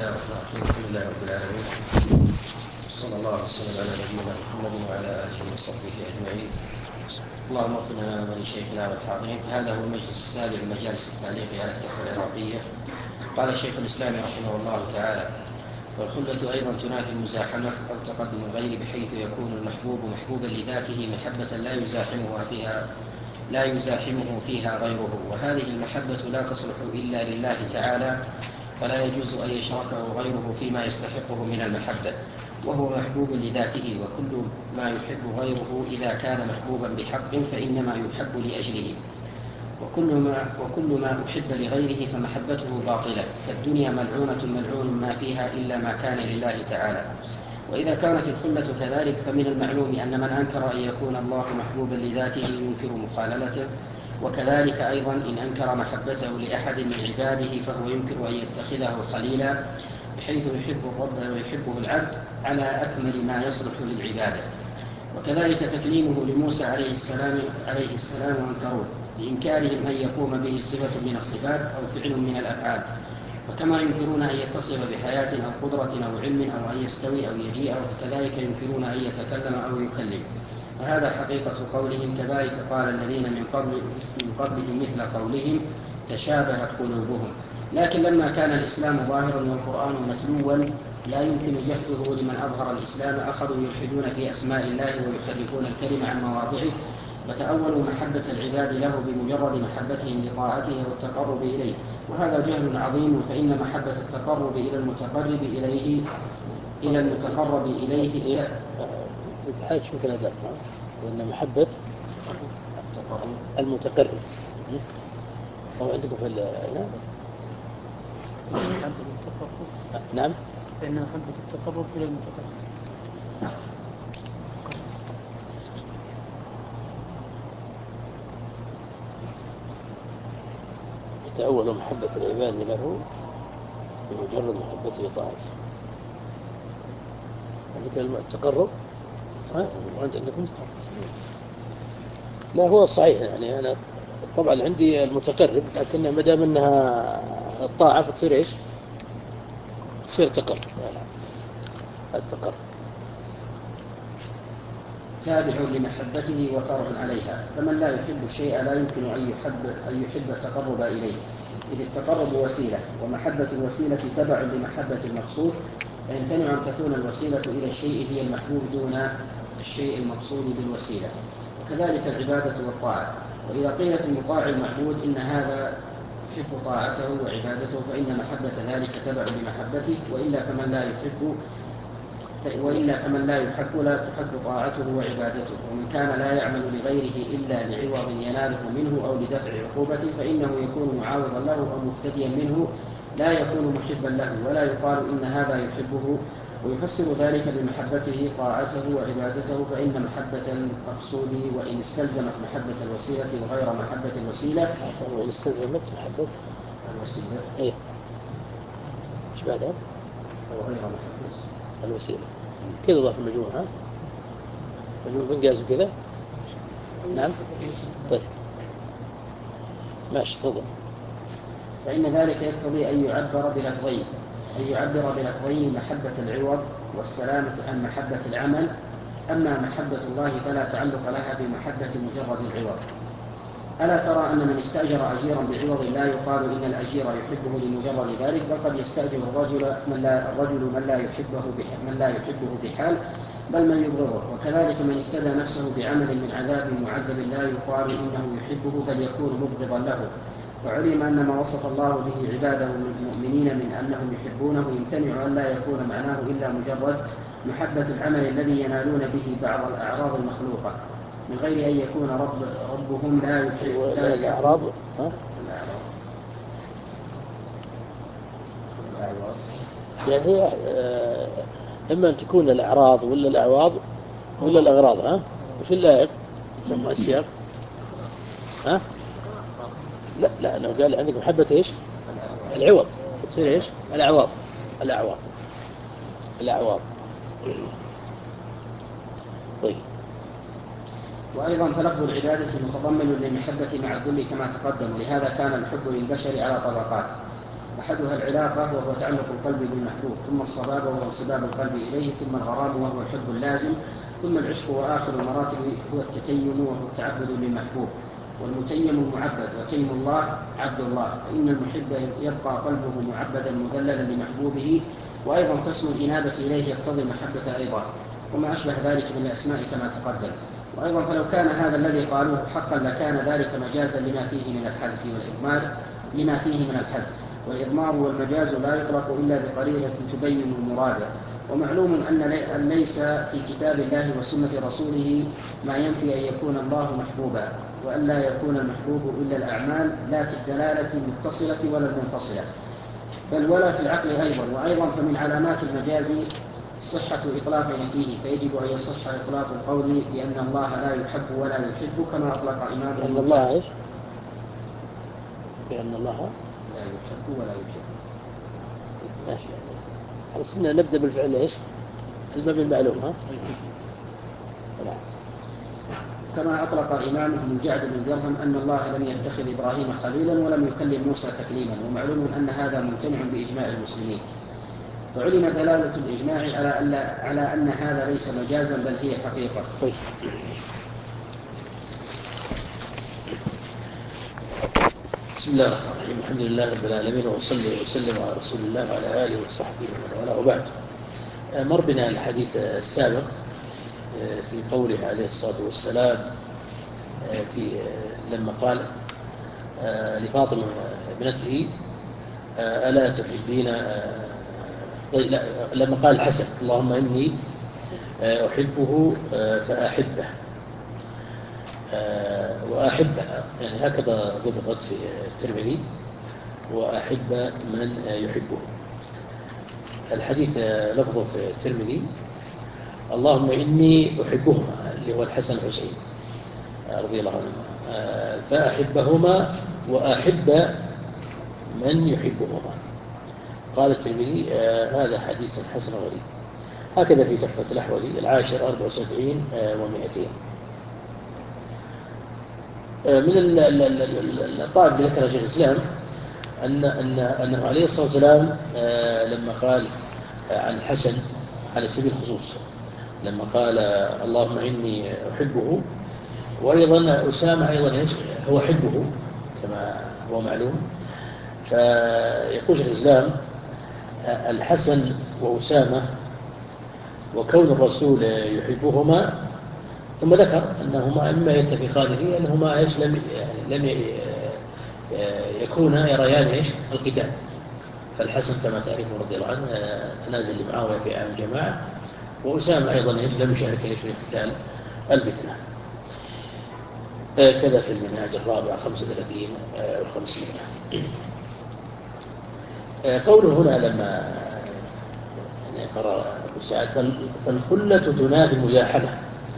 الله الرحمن الرحيم. الحمد لله رب العالمين، صلى الله وسلم على نبينا محمد وعلى آله وصحبه أجمعين. اللهم اغفر لنا ولشيخنا والحاضرين. هذا هو المجلس السابع من مجالس التعليق على التحفة العراقية. قال شيخ الإسلام رحمه الله تعالى: والخلة أيضا تنافي المزاحمة أو تقدم الغير، بحيث يكون المحبوب محبوبا لذاته محبة لا يزاحمه فيها غيره، وهذه المحبة لا تصلح إلا لله تعالى، فلا يجوز أن يشركه غيره فيما يستحقه من المحبة، وهو محبوب لذاته. وكل ما يحب غيره إذا كان محبوبا بحق فإنما يحب لأجله، وكل ما أحب لغيره فمحبته باطلة. فالدنيا ملعونة ملعون ما فيها إلا ما كان لله تعالى. وإذا كانت الخلة كذلك فمن المعلوم أن من أنكر أن يكون الله محبوبا لذاته ينكر مخاللته، وكذلك أيضا إن أنكر محبته لأحد من عباده فهو ينكر أن يتخذه خليلا، بحيث يحب الرب ويحبه العبد على أكمل ما يصلح للعبادة. وكذلك تكليمه لموسى عليه السلام وانكروه لإنكارهم أن يقوم به صفة من الصفات أو فعل من الأفعال، وكما ينكرون أن يتصف بحياة أو قدرة أو علم أو أن يستوي أو يجيء، فكذلك ينكرون أن يتكلم أو يكلم. فهذا حقيقة قولهم. كذلك قال الذين من قبلهم مثل قولهم تشابهت قلوبهم. لكن لما كان الإسلام ظاهرا والقرآن متلوا لا يمكن جهده لمن أظهر الإسلام، أخذوا يلحدون في أسماء الله ويحرفون الكلمة عن مواضعه، وتأولوا محبة العباد له بمجرد محبتهم لطاعته والتقرب إليه، وهذا جهل عظيم. فإن محبة التقرب إلى المتقرب إليه حاجة ممكن هذا لأن محبة المتقرب أو عندكم في محبة التقرب. نعم، فإن محبة التقرب إلى المتقرب. تأول محبة العباد له بمجرد محبته لطاعته. عندك التقرب وأنت عندكم لا، هو الصحيح يعني أنا طبعا عندي المتقرب، لكن ما دام أنها الطاعة فتصير إيش؟ تصير تقرب. التقرب تابع لمحبته وفرع عليها. فمن لا يحب الشيء لا يمكن أن يحب التقرب إليه، إذ التقرب وسيلة، ومحبة الوسيلة تبع لمحبة المقصود، فيمتنع أن تكون الوسيلة إلى الشيء هي المحبوب دون الشيء المقصود بالوسيلة. وكذلك العبادة والطاعة. وإذا قيل في المطاع المعبود إن هذا يحب طاعته وعبادته فإن محبة ذلك تبع لمحبته، وإلا فمن لا يحب لا تحب طاعته وعبادته. ومن كان لا يعمل لغيره إلا لعوض يناله منه أو لدفع عقوبة فإنه يكون معاوضا له أو مفتديا منه، لا يكون محبا له، ولا يقال إن هذا يحبه. ويفسر ذلك بمحبته طاعته وعبادته. فإن محبة المقصود وإن استلزمت محبة الوسيلة وغير محبة الوسيلة، وإن استلزمت محبة الوسيلة إيه إيش بعدها؟ وغير محبة الوسيلة كذا ضاف المجموعة، مجموع بنجاز وكذا. نعم طيب ماشي تفضل. فإن ذلك يقتضي أن يعبر بلفظين محبة العوض والسلامة عن محبة العمل. أما محبة الله فلا تعلق لها بمحبة مجرد العوض. ألا ترى أن من استأجر أجيرا بعوض لا يقال إن الأجير يحبه لمجرد ذلك، بل قد يستأجر الرجل من لا يحبه بحال، بل من يبغضه. وكذلك من افتدى نفسه بعمل من عذاب معذب لا يقال إنه يحبه، بل يكون مبغضا له. وعلم أن ما وصف الله به عباده من المؤمنين من أنهم يحبونه يمتنع أن لا يكون معناه إلا مجرد محبة العمل الذي ينالون به بعض الأعراض المخلوقة، من غير أن يكون ربهم لا يحب الأعراض. يعني هي إما أن تكون الأعراض ولا الأعواض ولا الأغراض. وفي الآية سمع السياق لا لو قال عندك محبة إيش العوض تصير إيش الأعواض. طيب. وأيضا فلفظ العبادة متضمن للمحبة مع الذل كما تقدم، لهذا كان الحب للبشر على طبقات. أحدها العلاقة وهو تعلق القلب بالمحبوب، ثم الصبابة وهو انصباب القلب إليه، ثم الغرام وهو الحب اللازم، ثم العشق، وآخر المراتب هو التتيم وهو التعبد للمحبوب. والمتيم المعبد، وتيم الله عبد الله، فإن المحب يبقى قلبه معبدا مذللا لمحبوبه. وأيضا قسم الإنابة إليه يقتضي المحبة أيضا، وما أشبه ذلك من الأسماء كما تقدم. وأيضا فلو كان هذا الذي قالوه حقا لكان ذلك مجازا لما فيه من الحذف والإضمار، لما فيه من الحذف والإضمار، والمجاز لا يطلق إلا بقرينة تبين المراد. ومعلوم أن ليس في كتاب الله وسنة رسوله ما ينفي أن يكون الله محبوبا، وأن لا يكون المحبوب إلا الأعمال، لا في الدلالة المتصلة ولا المنفصلة، بل ولا في العقل أيضا. وأيضا فمن علامات المجاز صحة إطلاقه فيه، فيجب أن يصح إطلاق القول بأن الله لا يحب ولا يحب، كما أطلق إمام بأن الله إيش؟ بأن الله لا يحب ولا يحب. ماشي. خلصنا نبدأ بالفعل إيش؟ المبني المعلوم. ها؟ نعم. كما أطلق إمامهم الجعد بن درهم أن الله لم يتخذ إبراهيم خليلا ولم يكلم موسى تكليما، ومعلوم أن هذا ممتنع بإجماع المسلمين. وعلم دلالة الإجماع على أن هذا ليس مجازا بل هي حقيقة. طيب. بسم الله الرحمن الرحيم، الحمد لله رب العالمين، وصلي وسلم على رسول الله وعلى آله وصحبه ومن والاه، وبعد. مر بنا الحديث السابق في قوله عليه الصلاة والسلام لما قال لفاطمة ابنته ألا تحبين، لما قال الحسن اللهم إني أحبه فأحبه، وأحبها، يعني هكذا ضبطت في الترمذي، وأحب من يحبه. الحديث لفظه في الترمذي اللهم إني أحبهما، اللي هو الحسن حسين رضي الله عنهما، فأحبهما وأحب من يحبهما. قال الترمذي هذا حديث حسن غريب. هكذا في تحفة الأحوذي 1074 و200. من الطائف اللي ذكر شيخ الإسلام أنه عليه الصلاة والسلام لما قال عن الحسن على سبيل الخصوص، لما قال اللهم إني أحبه، وأيضا أسامة أيضا هو حبه كما هو معلوم. فيقول شيخ الإسلام الحسن وأسامة وكون الرسول يحبهما، ثم ذكر أنهما إما يتفقان فيه أنهما لم يكونا يريان القتال. فالحسن كما تعرفون رضي الله عنه تنازل لمعاوية في عام الجماعة، وأسامة أيضا لم يشارك في قتال الفتنة. كذا في المنهاج الرابع 35 و500. قوله هنا لما قرأ أبو سعد فالخلة تنافي المزاحمة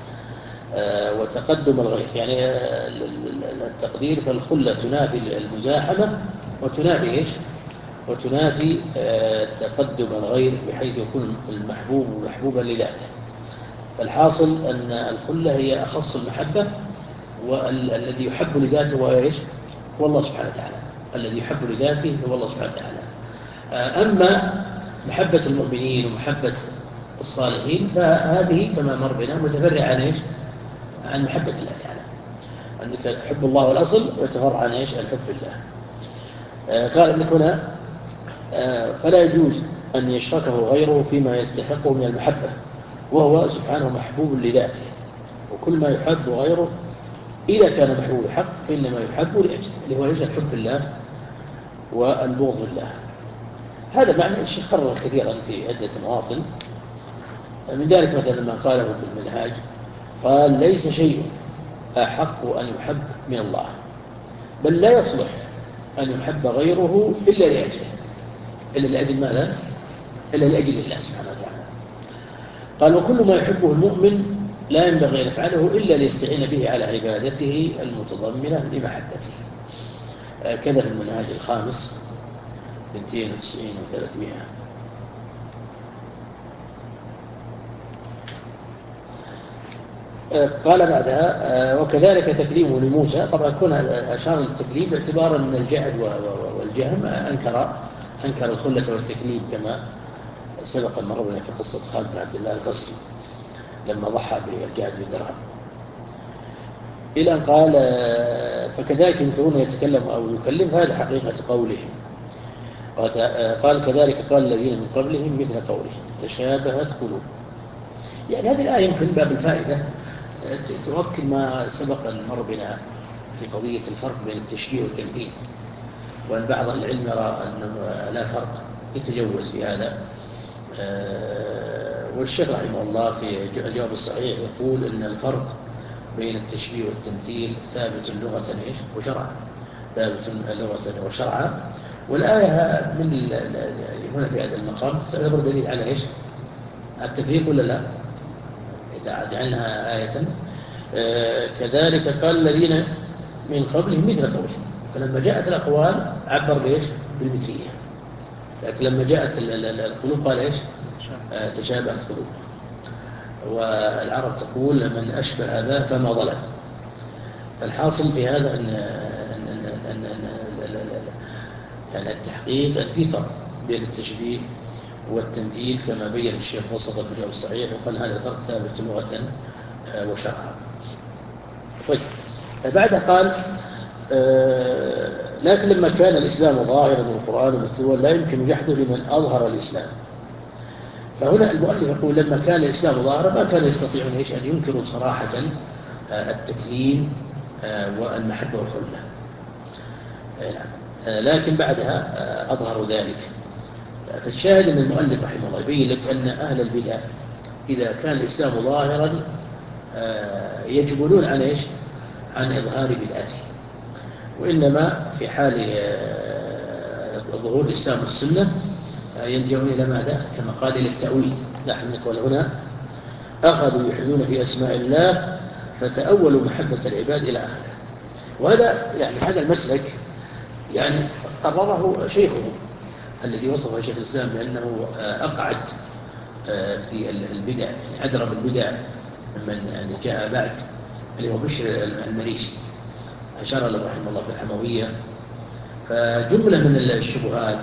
وتقدم الغير، يعني التقدير فالخلة تنافي المزاحمة وتنافي وتنافي تقدم الغير، بحيث يكون المحبوب محبوبا لذاته. فالحاصل أن الخلة هي أخص المحبة، والذي يحب لذاته هو الله سبحانه وتعالى، الذي يحب لذاته هو الله سبحانه وتعالى. أما محبة المؤمنين ومحبة الصالحين فهذه كما مر بنا متفرعة عن محبة الله تعالى. عندك حب الله والأصل، ويتفرع عن الحب في الله. قال ابن هنا فلا يجوز أن يشركه غيره فيما يستحقه من المحبة، وهو سبحانه محبوب لذاته، وكل ما يحب غيره إذا كان محبوب حق فإنما يحب لأجله، اللي هو الحب في الله والبغض في الله. هذا معنى الشيخ قرر كثيرا في عدة مواطن، من ذلك مثلا ما قاله في المنهاج، قال ليس شيء أحق أن يحب من الله، بل لا يصلح أن يحب غيره إلا لأجله. إلا لأجل ماذا؟ إلا لأجل الله سبحانه وتعالى. قال وكل ما يحبه المؤمن لا ينبغي أن يفعله إلا ليستعين به على عبادته المتضمنة لمحبته. كذا في المنهاج الخامس 92 و300. قال بعدها وكذلك تكليمه لموسى. طبعا كنا أشار التكليم باعتبار أن الجعد والجهم أنكر أنكر الخلة والتكليف كما سبق أن مرنا في قصة خالد بن عبد الله القصري لما ضحى بالجعد بالدرهم، إلى أن قال فكذلك ينكرون يتكلم أو يكلم، فهذا حقيقة قولهم. قال كذلك قال الذين من قبلهم مثل قولهم تشابهت قلوب. يعني هذه الآية يمكن باب الفائدة تؤكد ما سبق المر بنا في قضية الفرق بين التشبيه والتمثيل، وأن بعض العلم يرى أن لا فرق يتجوز في هذا. والشيخ رحمه الله في الجواب الصحيح يقول أن الفرق بين التشبيه والتمثيل ثابت لغة وشرعا، ثابت لغة وشرعا. والآية من هنا في هذا المقام تعتبر دليل على إيش؟ التفريق ولا لا؟ إذا جعلناها آية كذلك قال الذين من قبلهم مثل قولهم، فلما جاءت الأقوال عبر بإيش؟ بالمثلية. لكن لما جاءت القلوب قال إيش؟ تشابهت قلوب. والعرب تقول من أشبه أباه فما ظلم. فالحاصل في هذا أن يعني التحقيق في فرق بين التشبيه والتمثيل كما بين الشيخ وسط في الجواب الصحيح، وقال هذا الفرق ثابت لغة وشرعا. طيب بعدها قال لكن لما كان الإسلام ظاهرا والقرآن متلوا لا يمكن جحده لمن أظهر الإسلام. فهنا المؤلف يقول لما كان الإسلام ظاهرا ما كان يستطيعون أن ينكروا صراحة التكليم والمحبة والخلة، لكن بعدها أظهروا ذلك. فالشاهد أن المؤلف رحمه الله يبين لك أن أهل البدع إذا كان الإسلام ظاهرا يجبلون عن إيش؟ عن إظهار بدعته، وإنما في حال ظهور الإسلام والسنة يلجؤون إلى ماذا؟ كما قال إلى التأويل. نحن نقول هنا أخذوا يلحدون في أسماء الله فتأولوا محبة العباد إلى آخره. وهذا يعني هذا المسلك يعني قرره شيخه الذي وصفه شيخ الإسلام بأنه أقعد في البدع، يعني أدرب البدع من يعني جاء بعد، اللي هو بشر المريسي أشار له رحمه الله في الحموية. فجملة من الشبهات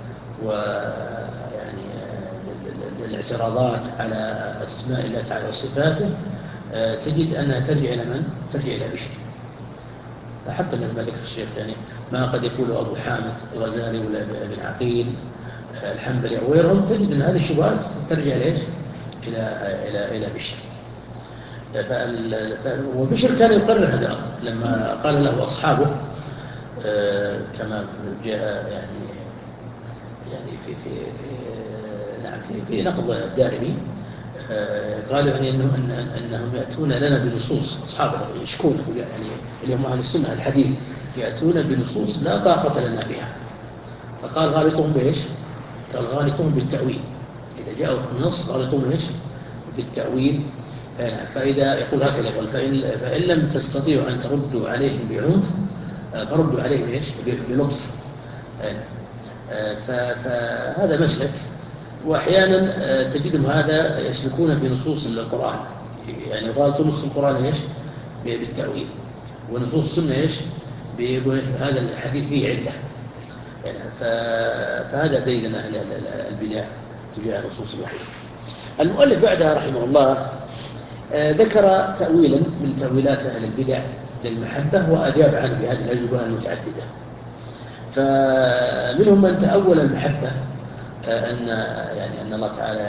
ويعني الاعتراضات على أسماء الله تعالى وصفاته تجد أنها ترجع إلى من؟ ترجع إلى بشر. حتى مثل ما ذكر الشيخ يعني ما قد يقول أبو حامد الغزالي ولا ابن عقيل الحنبلي أو غيرهم، تجد أن هذه الشبهات ترجع ليش؟ إلى بشر. وبشر كان يقرر هذا الأمر لما قال له أصحابه كما جاء يعني في نقض الدارمي قالوا يعني أنهم يأتون لنا بنصوص، أصحابه يشكون يعني اليوم أهل السنة الحديث يأتون بنصوص لا طاقة لنا بها. فقال غالطهم بإيش؟ قال غالطهم بالتأويل. إذا جاءوا النص غالطهم إيش؟ بالتأويل. فإذا يقول هكذا يقول فإن لم تستطيعوا أن تردوا عليهم بعنف فردوا عليهم إيش؟ بلطف. فهذا مسلك. وأحيانا تجدهم هذا يسلكون في نصوص القرآن، يعني غالطوا نص القرآن إيش؟ بالتأويل، ونصوص السنة إيش؟ بيقول هذا الحديث فيه علة. يعني فهذا دليل أهل البدع تجاه نصوص الوحي. المؤلف بعدها رحمه الله ذكر تأويلا من تأويلات أهل البدع للمحبة وأجاب عنه بهذه الأجوبة المتعددة. فمنهم من تأول المحبة أن الله تعالى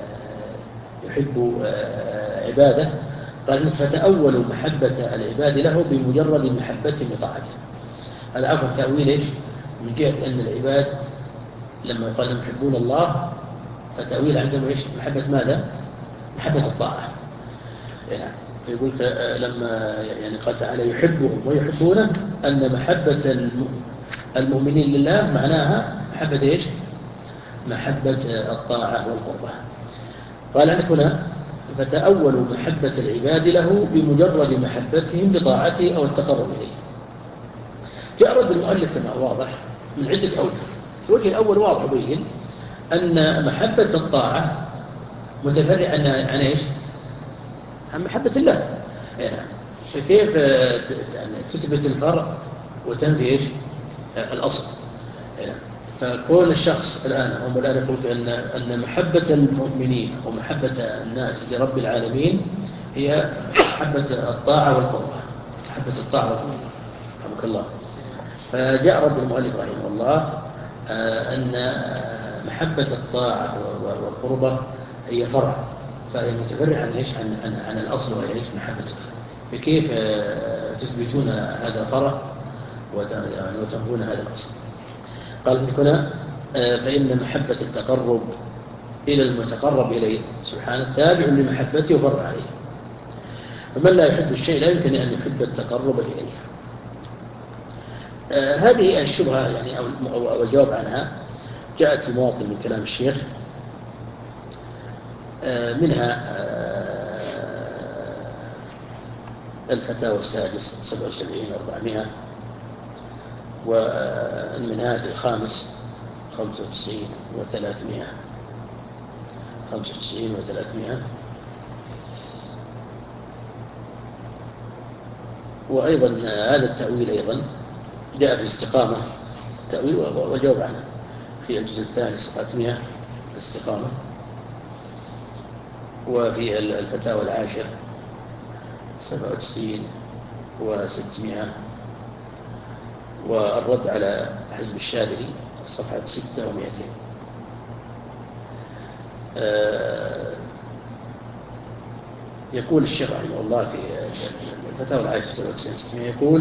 يحب عباده، قال فتأولوا محبة العباد له بمجرد محبتهم لطاعته. هذا عفوا تأويل إيش؟ من جهة أن العباد لما قال يحبون الله فتأويل عندهم إيش؟ محبة ماذا؟ محبة الطاعة. يعني فيقول لما يعني قال تعالى يحبهم ويحبونه أن محبة المؤمنين لله معناها محبة إيش؟ محبة الطاعة والقربة. قال عندك هنا فتأولوا محبة العباد له بمجرد محبتهم لطاعته أو التقرب إليه. جاء رد المؤلف كما واضح من عدة أوجه. الوجه الأول واضح بين أن محبة الطاعة متفرعة عن إيش؟ عن محبة الله. يعني فكيف يعني تثبت الفرع وتنفي إيش؟ الأصل. يعني فكون الشخص الآن هم الآن يقول أن محبة المؤمنين أو محبة الناس لرب العالمين هي محبة الطاعة والقربة. محبة الطاعة والقربة رحمك الله. فجاء رد المؤلف رحمه الله أن محبة الطاعة والقربة هي فرع، فهي متفرع عن الأصل وهي محبته. فكيف تثبتون هذا الفرع وتنفون هذا الأصل؟ قال هنا فإن محبة التقرب إلى المتقرب إليه سبحانه تابع لمحبته وفرع عليه. فمن لا يحب الشيء لا يمكن أن يحب التقرب إليه. هذه الشبهة يعني أو الجواب عنها جاءت في مواطن من كلام الشيخ، منها الفتاوى السادس 77-400، والمنهاج الخامس 95-300، وأيضا هذا التأويل أيضا جاء في الاستقامة تأويل وجواب عنه في الجزء الثاني صفحة 100 الاستقامة، وفي الفتاوى العاشر 97-600، والرد على حزب الشاذلي صفحة 600. يقول الشيخ رحمه الله في الفتاوى العاشر 97-600 يقول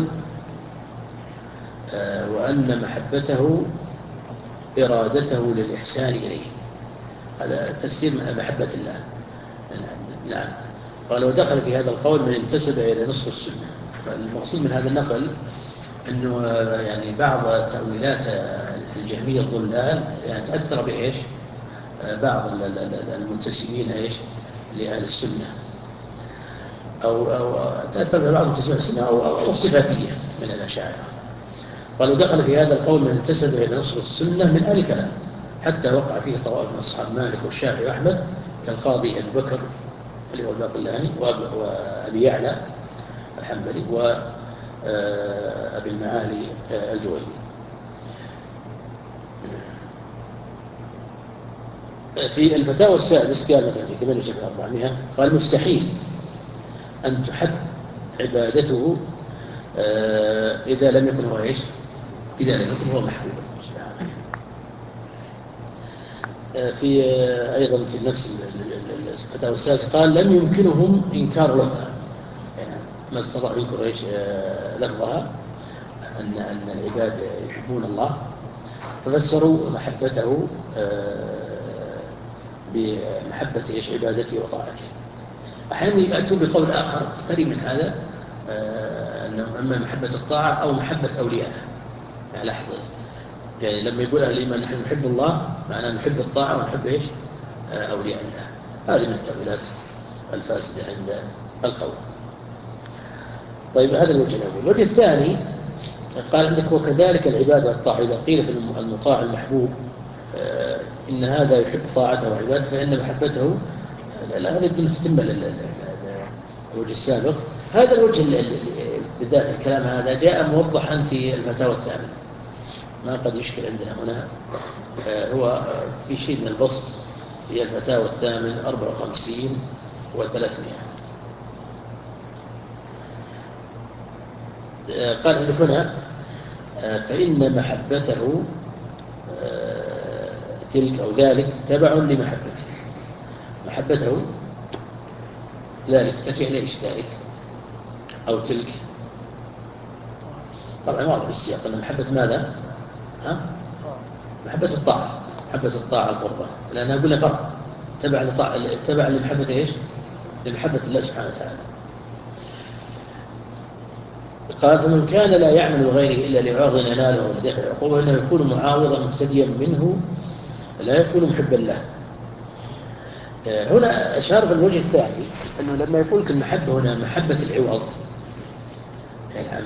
وأن محبته إرادته للإحسان إليه. هذا تفسير محبة الله. نعم. قال ودخل في هذا القول من انتسب إلى نصف السنة. فالمقصود من هذا النقل أنه يعني بعض تأويلات الجهمية الضلال يعني تأثر بإيش بعض المنتسبين إيش لأهل السنة، أو تأثر ببعض المنتسبين السنة أو الصفاتية من الأشاعرة. قالوا دخل في هذا القول من انتسب إلى نصر السنة من أهل الكلام، حتى وقع فيه طوائف من أصحاب مالك والشافعي وأحمد كالقاضي أبي بكر اللي هو الباقلاني وأبي يعلى الحنبلي وأبي المعالي الجويني. في الفتاوى السادس قال مثلا في 78-400 قال مستحيل أن تحب عبادته إذا لم يكن هو إيش؟ إذا لم يكن هو محبوبا سبحانه. في أيضا في نفس الفتاوى السادس قال لم يمكنهم إنكار لفظها، يعني ما استطاعوا ينكر إيش لفظها أن العباد يحبون الله، ففسروا محبته بمحبة إيش عبادته وطاعته. أحيانا يأتوا بقول آخر قريب من هذا أنه أما محبة الطاعة أو محبة أولياءه. يعني لحظة، يعني لما يقول أهل الإيمان نحن نحب الله معناه نحب الطاعة ونحب إيش أولياء الله. هذه من التأويلات الفاسدة عند القول. طيب هذا الوجه الأول. الوجه الثاني قال عندك وكذلك العبادة والطاعة إذا قيل في المطاع المحبوب إن هذا يحب طاعته وعبادته فإن محبته هذا يبدو تتم الوجه السابق. هذا الوجه بالذات الكلام هذا جاء موضحا في الفتاوى الثامنة، ما قد يشكل عندنا هنا. هو في شيء من البسط في الفتاوى الثامن 54-300. قال عندك هنا فإن محبته تلك أو ذلك تبع لمحبته. محبته ذلك تكي ليش ذلك أو تلك؟ طبعا واضح بالسياق أن محبة ماذا؟ محبة الطاعة، محبة الطاعة القربة، لأنها قلنا فرق تبع لمحبة إيش؟ لمحبة الله سبحانه وتعالى. قال فمن كان لا يعمل لغيره إلا ليعاظم ناله ولدفع العقوبة إنه يكون معاوضا مفتديا منه لا يكون محبا له. هنا أشار بالوجه الثاني أنه لما يقول المحبة هنا محبة العوض يعني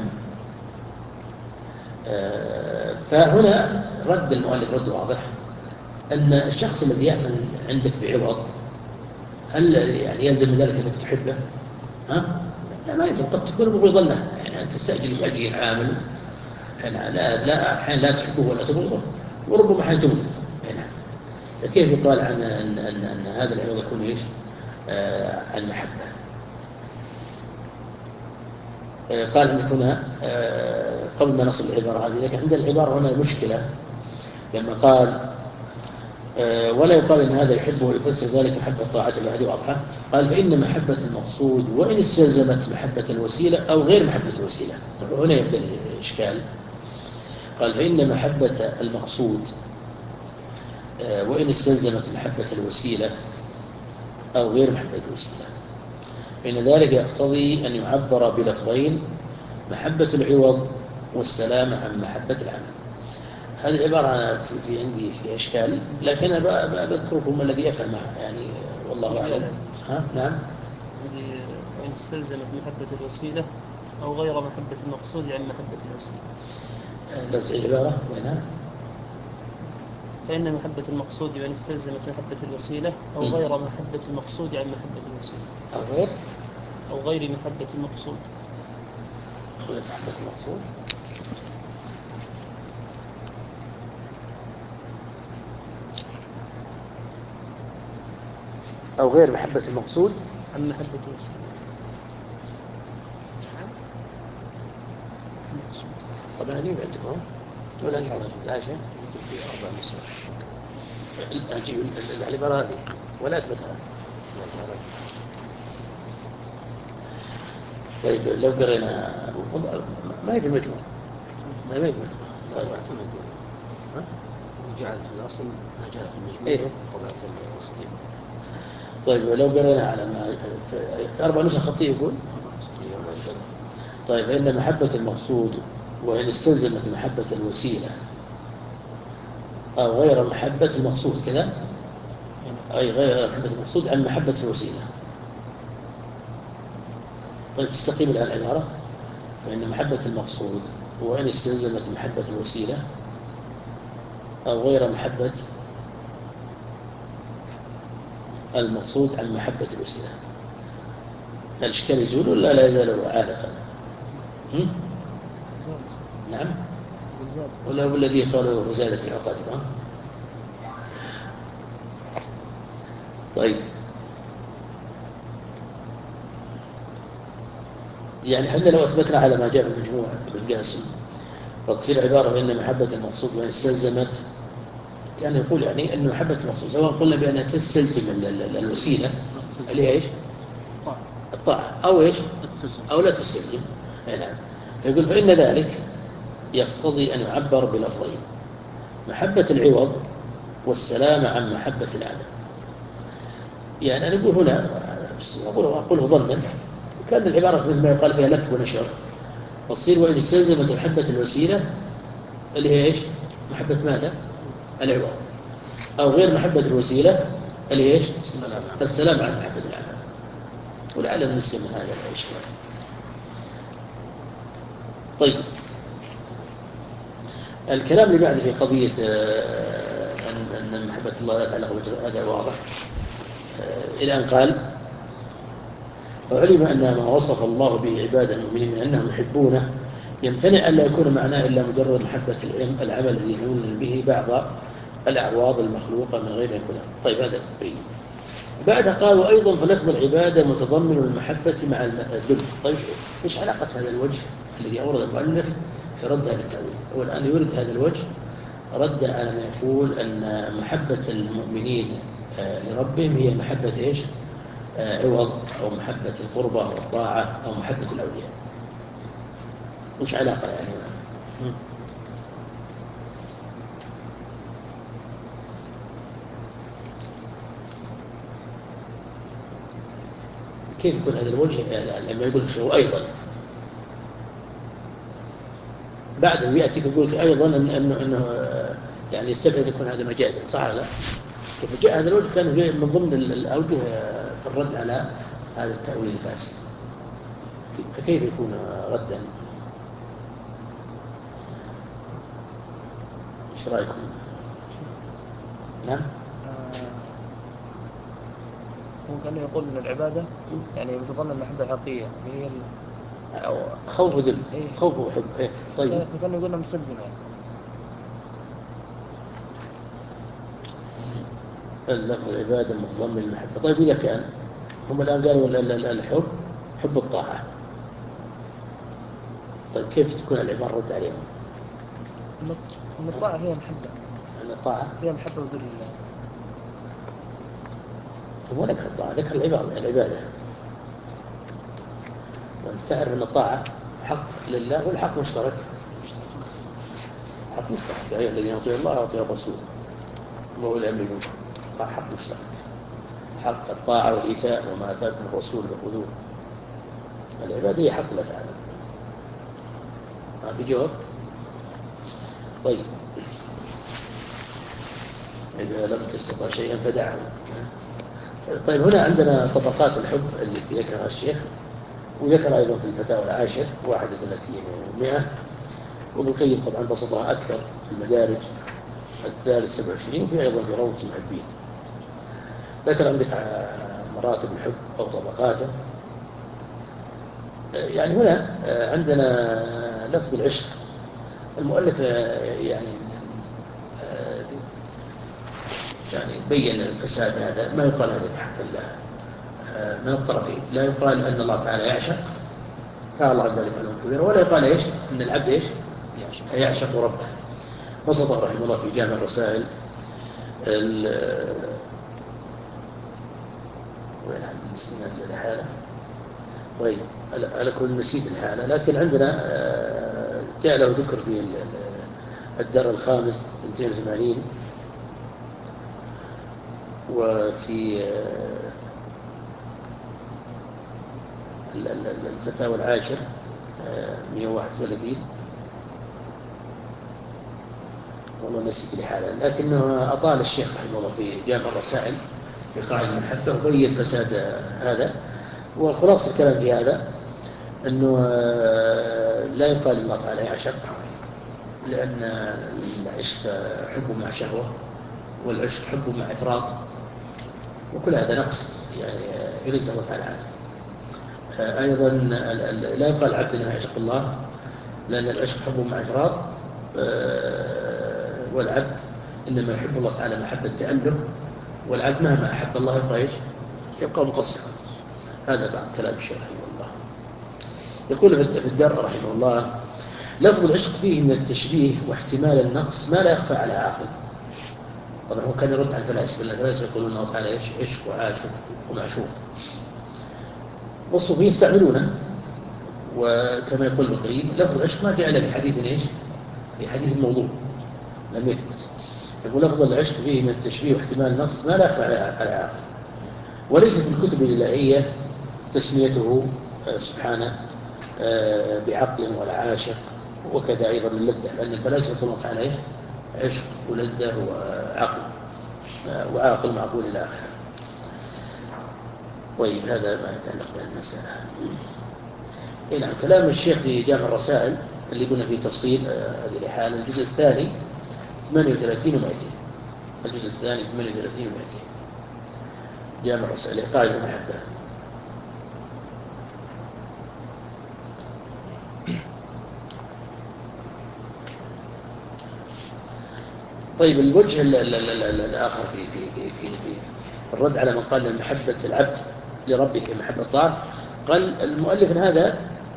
فهنا رد المؤلف رد واضح أن الشخص الذي يعمل عندك بعوض هل يعني يلزم ذلك أنك تحبه؟ لا ما يلزم، قد تكون مبغضا له، يعني أن تستأجر عامل لا أحيانا لا تحبه ولا تبغضه، وربما حين تمثل. نعم. كيف يقال عن أن هذا العوض يكون إيش؟ عن محبة. قال عندك هنا قبل ما نصل العبارة هذه، لكن عند العبارة هنا مشكلة لما قال ولا يقال إن هذا يحبه ويفسر ذلك محبة طاعته بعد واضحة. قال فإن محبة المقصود وإن استلزمت محبة الوسيلة أو غير محبة الوسيلة. هنا يبدأ الإشكال. قال فإن محبة المقصود وإن استلزمت محبة الوسيلة أو غير محبة الوسيلة، فإن ذلك يقتضي أن يعبر بلفظين: محبة العوض والسلام عن محبة العمل. هذه العبارة أنا في عندي في إشكال، لكن أنا بذكركم الذي أفهمها يعني، والله أعلم. نعم. وإن استلزمت محبة الوسيلة أو غير محبة المقصود عن محبة الوسيلة. لو العبارة وينها؟ فإن محبة المقصود وإن استلزمت محبة الوسيلة أو غير محبة المقصود عن محبة الوسيلة. أو غير محبة المقصود. غير محبة المقصود. أو غير محبة المقصود عن محبة الوسيلة. طبعا هذه عندكم ولا عايشة في 4 مسائل. أجيب العبارة هذه ولا أثبتها. طيب لو قرينا ما هي في المجموع، ما هي في المجموع. لا يعتمد وجعل في الأصل ما جاء في المجموع. إيه؟ طبعا الخطيب. طيب لو قرينا على ما 4 نسخ خطيب يقول. طيب فإن محبة المقصود وإن استلزمت محبة الوسيلة أو غير محبة المقصود كذا، أي غير محبة المقصود عن محبة الوسيلة. طيب تستقيم الآن العبارة: فإن محبة المقصود وإن استلزمت محبة الوسيلة أو غير محبة المقصود عن محبة الوسيلة. الإشكال يزول ولا لا يزال عالقا؟ نعم. ولا هو الذي قالوا وزالة العقد؟ طيب يعني احنا لو أثبتنا على ما جاء في المجموع بالقاسم فتصير عبارة بأن محبة المقصود وإن استلزمت، كان يقول يعني أن محبة المقصود سواء قلنا بأنها تستلزم الوسيلة اللي هي إيش؟ الطاعة، أو إيش؟ أو لا تستلزم. نعم. فيقول فإن ذلك يقتضي أن يعبر بلفظين: محبة العوض والسلام عن محبة العمل. يعني أنا أقول هنا أقوله ظنا، كان العبارة مثل ما يقال فيها لف ونشر، وتصير وإن استلزمت محبة الوسيلة اللي هي إيش؟ محبة ماذا؟ العوض، أو غير محبة الوسيلة اللي هي إيش؟ السلام عن محبة العمل. ولعل نسلم من هذا الإشكال. طيب الكلام اللي بعد في قضية أن محبة الله لا تعلق بالجواب هذا واضح. إلى أن قال: وعلم أن ما وصف الله به عباده المؤمنين من أنهم يحبونه يمتنع أن لا يكون معناه إلا مجرد محبة العمل الذي يعملون به بعض الأعواض المخلوقة من غير أن يكون. طيب هذا بين. بعد قال: وأيضا فلفظ العبادة متضمن المحبة مع الذل. طيب إيش علاقة هذا الوجه الذي أورد المؤلف في رد هذا التأويل؟ هو الآن يورد هذا الوجه ردا على ما يقول أن محبة المؤمنين لربهم هي محبة إيش؟ عوض، أو محبة القربة والطاعة، أو محبة الأولياء. وش علاقة يعني؟ كيف يكون هذا الوجه لما يقول شو أيضا بعد يأتي يقول أيضا أنه يعني يستبعد يكون هذا مجازا، صح ولا لا؟ كيف جاء هذا الوجه؟ كان جاء من ضمن الأوجه في الرد على هذا التأويل الفاسد. فكيف يكون ردا؟ ايش رايكم؟ نعم. هو كان يقول ان العباده يعني بتضمن المحبه الحقيقيه هي خوف وذل. خوف وحب. طيب فكان يقول انها مستلزمه يعني. اللفظ العبادة متضمن المحبة. طيب إذا كان هم الآن قالوا الحب حب الطاعة، طيب كيف تكون العبارة رد عليهم؟ أن الطاعة هي محبة، أن الطاعة هي محبة وذل الله. هو ذكر الطاعة، ذكر العبادة. وأنت تعرف أن الطاعة حق لله والحق مشترك، حق مشترك. يا أيها الذين يطيعون الله ويطيعون الرسول وأولي الأمر منكم، حق مشترك، حق الطاعة والإيتاء وما آتاكم الرسول فخذوه. العبادة هي حق الله تعالى. ما في جواب؟ طيب إذا لم تستطع شيئا فدعه. طيب هنا عندنا طبقات الحب التي ذكرها الشيخ، وذكر أيضا في الفتاوى العاشر 31 و100، وابن القيم طبعا بسطها أكثر في المدارج الثالث 27، وفي أيضا في روضة المحبين. ذكر عندك مراتب الحب أو طبقاته. يعني هنا عندنا لفظ العشق. المؤلف يعني بين الفساد هذا، ما يقال هذا بحق الله من الطرفين. لا يقال أن الله تعالى يعشق، قال الله ذلك علم كبير، ولا يقال إيش أن العبد إيش يعشق ربه. بسطه رحمه الله في جامع الرسائل وين نسينا الحالة. طيب أنا كنت نسيت الحالة، لكن عندنا جاء له ذكر في الدر الخامس 82، وفي الفتاوى العاشر 131. والله نسيت الحالة، لكنه أطال الشيخ رحمه الله في جامع الرسائل في قاعدة المحبة وبين فساد هذا. وخلاص الكلام في هذا أنه لا يقال الله تعالى يعشق، لأن العشق حب مع شهوة، والعشق حب مع إفراط، وكل هذا نقص يعني ينزه الله تعالى عنه. أيضا لا يقال عبد أنه يعشق الله، لأن العشق حب مع إفراط، والعبد إنما يحب الله تعالى محبة تأله، والعبد مهما أحب الله يبقى إيش؟ يبقى مقصرا. هذا بعض كلام الشيخ رحمه الله. يقول في الدر رحمه الله: لفظ العشق فيه من التشبيه واحتمال النقص ما لا يخفى على عاقل. طبعا هو كان يرد على الفلاسفة، لأن الفلاسفة يقولون الله تعالى عشق وعاشق ومعشوق، والصوفيين يستعملونه. وكما يقول ابن القيم لفظ العشق ما جاء إلا بحديث إيش؟ بحديث الموضوع لم يثبت. يقول لفظ العشق فيه من التشبيه واحتمال النقص ما لا يخفى على عاقل، وليس في الكتب الإلهية تسميته سبحانه بعقل ولا عاشق، وكذا أيضا اللذة، لأن الفلاسفة يقولون تعالى إيش؟ عشق ولذة وعقل، وعاقل معقول إلى آخره. طيب هذا ما يتعلق بالمسألة. نعم، كلام الشيخ في جامع الرسائل اللي قلنا فيه تفصيل هذه الحالة، الجزء الثاني 38 و200. الجزء الثاني 38 و200 جامع الرسائل قاعدة المحبة. طيب الوجه الآخر في الرد على من قال محبة العبد لربه محبة طاعة، قال المؤلف هذا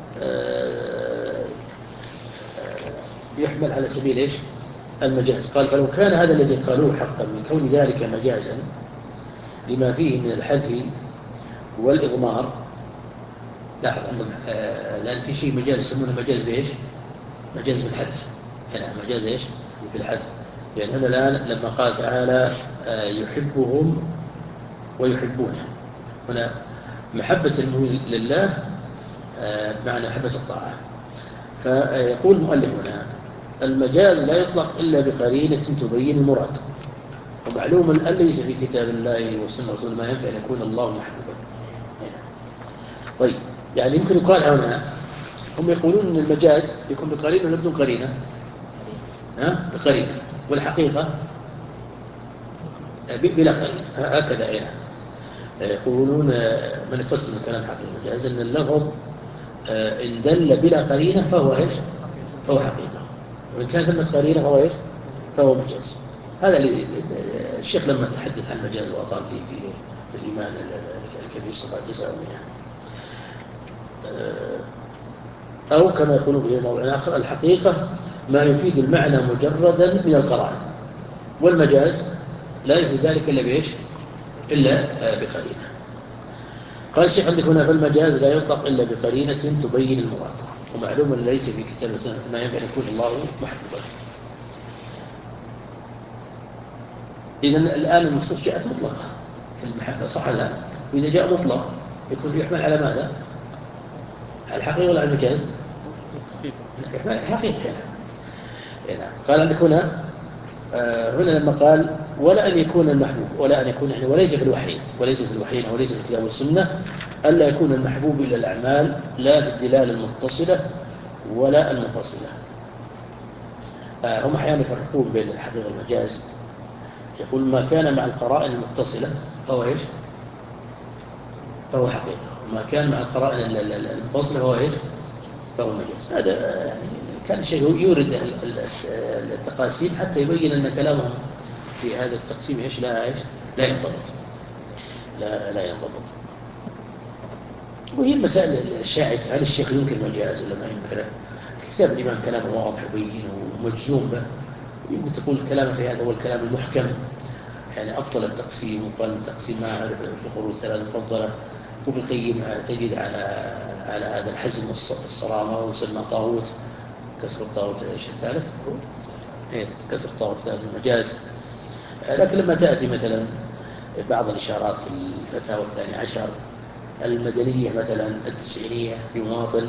يحمل على سبيل إيش؟ المجاز. قال: فلو كان هذا الذي قالوه حقا من كون ذلك مجازا لما فيه من الحذف والإضمار. لاحظ عندهم لأن في شيء مجاز يسمونه مجاز بإيش؟ مجاز بالحذف. هنا مجاز إيش؟ بالحذف. يعني هنا الآن لما قال تعالى يحبهم ويحبونه، هنا محبة المؤمن لله بمعنى محبة الطاعة. فيقول المؤلف هنا: المجاز لا يطلق إلا بقرينة تبين المراد، ومعلوم أن ليس في كتاب الله وسنة رسول ما ينفع أن يكون الله محبوبا. طيب يعني يمكن يقال هنا هم يقولون أن المجاز يكون بقرينة ولا بدون قرينة؟ بقرينة، والحقيقة بلا قرينة. هكذا يعني يقولون من يقسم الكلام حق المجاز أن اللفظ إن دل بلا قرينة فهو إيش؟ فهو حقيقة، وإن كان ثمة قرينة فهو إيش؟ فهو مجاز. هذا الشيخ لما تحدث عن المجاز وأطال فيه في الإيمان الكبير صفات تساؤلية. أو كما يقولون في موضوع آخر الحقيقة ما يفيد المعنى مجردا من القرائن، والمجاز لا يفيد ذلك إلا بإيش؟ إلا بقرينة. قال الشيخ عندك هنا فالمجاز لا يطلق إلا بقرينة تبين المراد، ومعلوم أن ليس في كتاب السنة ما ينفع يكون الله محبوبا. إذن الآن النصوص جاءت مطلقة في المحبة صح لا؟ وإذا جاء مطلق يكون يحمل على ماذا؟ على الحقيقة ولا على المجاز؟ يحمل على الحقيقة. يعني قال عندك هنا هنا لما قال ولا أن يكون المحبوب، ولا أن يكون يعني وليس في الوحي وليس في الوحيين وليس في الكتاب والسنة ألا يكون المحبوب إلى الأعمال لا في الدلالة المتصلة ولا المنفصلة. هم أحيانا يفرقون بين الحقيقة والمجاز، يقول ما كان مع القرائن المتصلة فهو إيش؟ فهو حقيقة، وما كان مع القرائن المنفصلة فهو إيش؟ فهو مجاز. هذا يعني كان الشيء يورد التقاسيم حتى يبين أن كلامهم في هذا التقسيم إيش لا ينضبط، لا ينضبط. وهي المسائل الشائكة، هل الشيخ ينكر مجاز ولا ما ينكره؟ كتاب الإمام كلامه واضح وبين ومجزوم به، يمكن تقول كلامه في هذا هو الكلام المحكم، يعني أبطل التقسيم وقال التقسيم ما أعرف في القرون الثلاثة المفضلة، وابن القيم تجد على هذا الحزم الصرامة وسمى طاغوت كسر الطاغوت ايش الثالث؟ كسر الطاغوت الثالث المجاز. لكن لما تأتي مثلا بعض الإشارات في الفتاوى 12 المدنية مثلا 90 في مواطن،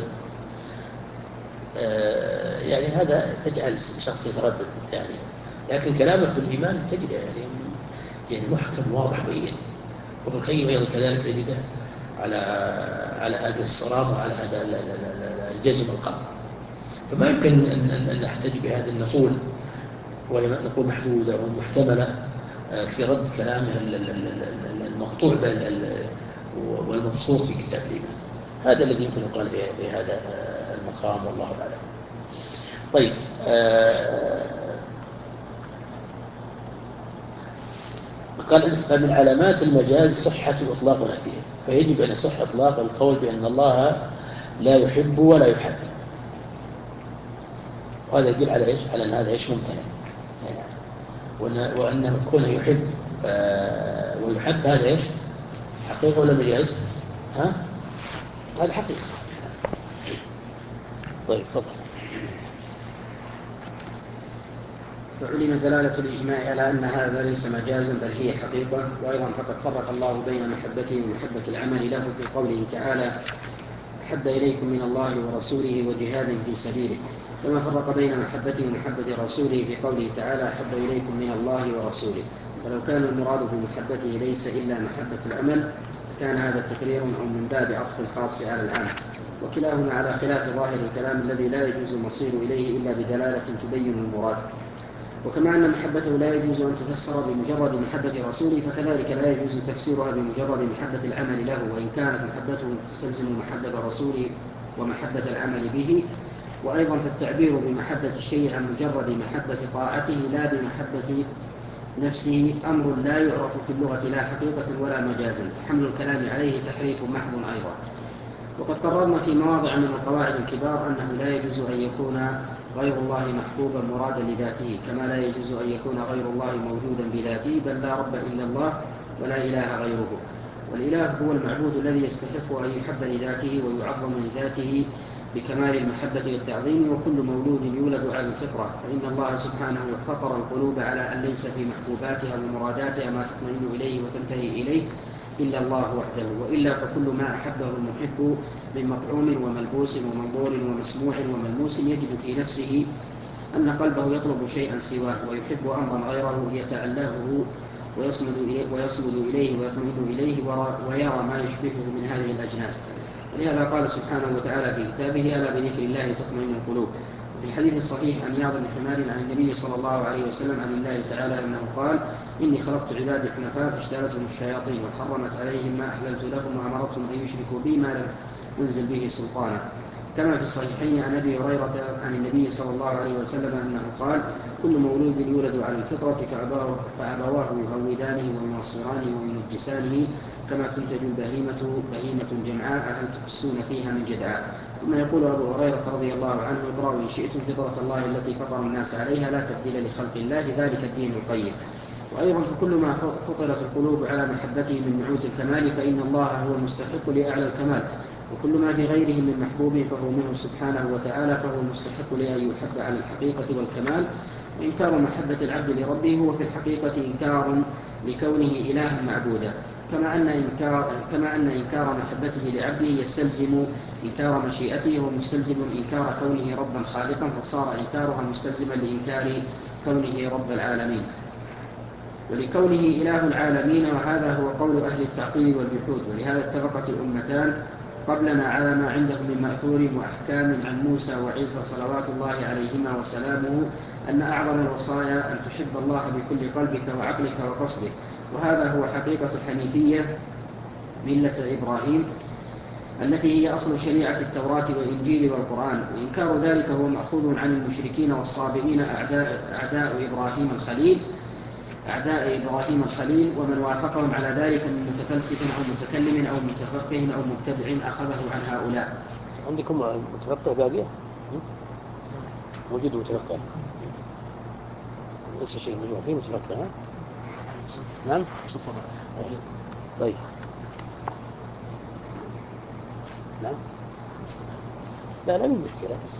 يعني هذا تجعل الشخص يتردد يعني، لكن كلامه في الإيمان تجده يعني محكم واضح بين. وابن القيم أيضا كذلك تجده على هذا الصرام وعلى هذا الجزم القطع. فما يمكن أن نحتج بهذا نقول محدودة ومحتملة في رد كلامه المقطوع والمبسوط في كتاب الإيمان. هذا الذي يمكن يقال في هذا المقام والله أعلم. طيب قال من علامات المجاز صحة إطلاق نفيه، فيجب أن يصح إطلاق القول بأن الله لا يحب ولا يحب، وهذا يدل على إيش؟ على أن هذا إيش ممتنع يعني، وأنه كونه يحب ويحب هذا إيش؟ حقيقة ولا مجاز؟ هذا حقيقة. طيب تفضل. فعلم دلالة الإجماع على أن هذا ليس مجازا بل هي حقيقة. وأيضا فقد فرق الله بين محبته ومحبة العمل له في قوله تعالى أحب إليكم من الله ورسوله وجهاد في سبيله، كما فرق بين محبته ومحبة رسوله في قوله تعالى أحب إليكم من الله ورسوله. ولو كان المراد بمحبته ليس إلا محبة العمل كان هذا تكرير أو من باب عطف الخاص على العام، وكلاهما على خلاف ظاهر الكلام الذي لا يجوز المصير إليه إلا بدلالة تبين المراد. وكما أن محبته لا يجوز أن تفسر بمجرد محبة رسوله، فكذلك لا يجوز تفسيرها بمجرد محبة العمل له، وإن كانت محبته تستلزم محبة رسوله ومحبة العمل به. وأيضا فالتعبير بمحبة الشيء عن مجرد محبة طاعته لا بمحبة نفسه أمر لا يعرف في اللغة لا حقيقة ولا مجازا، حمل الكلام عليه تحريف محض أيضا. وقد قررنا في مواضع من القواعد الكبار أنه لا يجوز أن يكون غير الله محبوبا مرادا لذاته، كما لا يجوز أن يكون غير الله موجودا بذاته، بل لا رب إلا الله ولا إله غيره. والإله هو المعبود الذي يستحق أن يحب لذاته ويعظم لذاته بكمال المحبة والتعظيم. وكل مولود يولد على الفطرة، فإن الله سبحانه فطر القلوب على أن ليس في محبوباتها ومراداتها ما تطمئن إليه وتنتهي إليه إلا الله وحده، وإلا فكل ما أحبه المحب من مطعوم وملبوس ومنظور ومسموع وملموس يجد في نفسه أن قلبه يطلب شيئا سواه ويحب أمرا غيره يتألهه ويصمد إليه ويطمئن إليه ويرى ما يشبهه من هذه الأجناس. ولهذا قال سبحانه وتعالى في كتابه ألا بذكر الله تطمئن القلوب. وفي الحديث الصحيح عن عياض بن حمار عن النبي صلى الله عليه وسلم عن الله تعالى أنه قال إني خلقت عبادي حنفاء فاجتالتهم الشياطين وحرمت عليهم ما أحللت لهم وأمرتهم أن يشركوا بي ما لم أنزل به سلطانا. كما في الصحيحين عن أبي هريرة عن النبي صلى الله عليه وسلم أنه قال: كل مولود يولد على الفطرة فأبواه يهودانه وينصرانه ويمجسانه كما تنتج البهيمة بهيمة جمعاء هل تحسون فيها من جدعاء. ثم يقول أبو هريرة رضي الله عنه: اقرأوا إن شئتم فطرة الله التي فطر الناس عليها لا تبديل لخلق الله ذلك الدين القيم. وأيضا فكل ما فطرت القلوب على محبته من نعوت الكمال فإن الله هو المستحق لأعلى الكمال، وكل ما في غيره من محبوب فهو منه سبحانه وتعالى فهو المستحق لأن يحب على الحقيقة والكمال. وإنكار محبة العبد لربه هو في الحقيقة إنكار لكونه إلها معبودا، كما أن إنكار محبته لعبده يستلزم إنكار مشيئته ومستلزم إنكار كونه ربا خالقا، فصار إنكارها مستلزما لإنكار كونه رب العالمين ولكونه إله العالمين. وهذا هو قول أهل التعطيل والجحود. ولهذا اتفقت الأمتان قبلنا على ما عندهم من مأثور وأحكام عن موسى وعيسى صلوات الله عليهما وسلامه أن أعظم الوصايا أن تحب الله بكل قلبك وعقلك وقصدك، وهذا هو حقيقة الحنيفية ملة إبراهيم التي هي أصل شريعة التوراة والإنجيل والقرآن. وإنكار ذلك هو مأخوذ عن المشركين والصابئين أعداء إبراهيم الخليل ومن وافقهم على ذلك من متفلسف أو متكلم أو متفقه أو مبتدع أخذه عن هؤلاء. عندكم متفقه باقي؟ موجود متفقه؟ نفس الشيء مجموع فيه متفقه ها؟ نعم؟ طيب نعم؟ لا من مشكلة بس.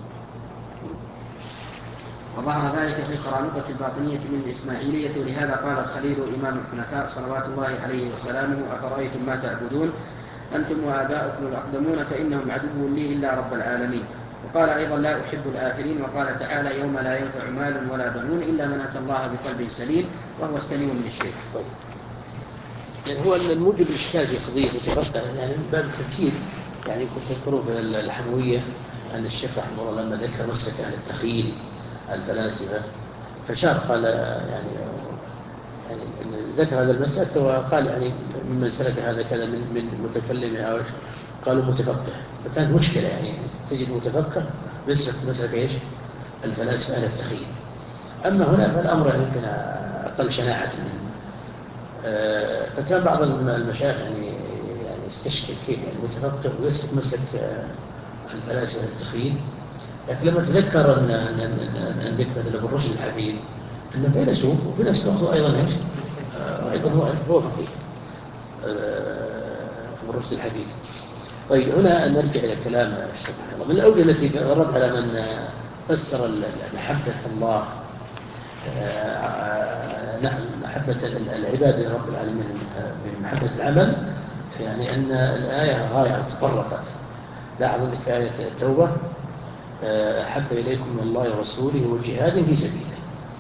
وظهر ذلك في قرامطة الباطنية من الإسماعيلية. ولهذا قال الخليل إمام الحنفاء صلوات الله عليه وسلامه: أفرأيتم ما تعبدون أنتم وآباؤكم الأقدمون فإنهم عدو لي إلا رب العالمين. وقال أيضا: لا أحب الآخرين. وقال تعالى: يوم لا ينفع مال ولا بنون إلا من أتى الله بقلب سليم وهو السليم من الشرك. طيب. يعني هو الموجب الإشكال في قضية متفقه يعني من باب التفكير. يعني كنت تذكروا في الحموية أن الشيخ رحمه الله لما ذكر مسلك أهل التخيل الفلاسفة فشار قال يعني ذكر هذا المسلك وقال يعني ممن سلك هذا كذا من متكلم أو قالوا متفقه. فكانت مشكلة يعني تجد متفقه يسلك مسلك إيش الفلاسفة أهل التخيل. أما هنا فالأمر يمكن أقل شناعة منه. فكان بعض المشايخ يعني يستشكل كيف يعني متفقه ويسلك مسلك الفلاسفة أهل التخيل. لكن لما تذكر أن ذكر مثل ابن رشد الحفيد أنه فيلسوف وفي نفس الوقت أيضا إيش؟ أيضا هو فقيه ابن رشد الحفيد. طيب هنا نرجع إلى كلام الشيخ رحمه الله. من الأوجه التي غرد على من فسر محبة الله نعم محبة العباد لرب العالمين بمحبة العمل، يعني أن الآية غاية تفرقت. لاحظ ذلك في آية التوبة: أحب إليكم من الله ورسوله وجهاد في سبيله.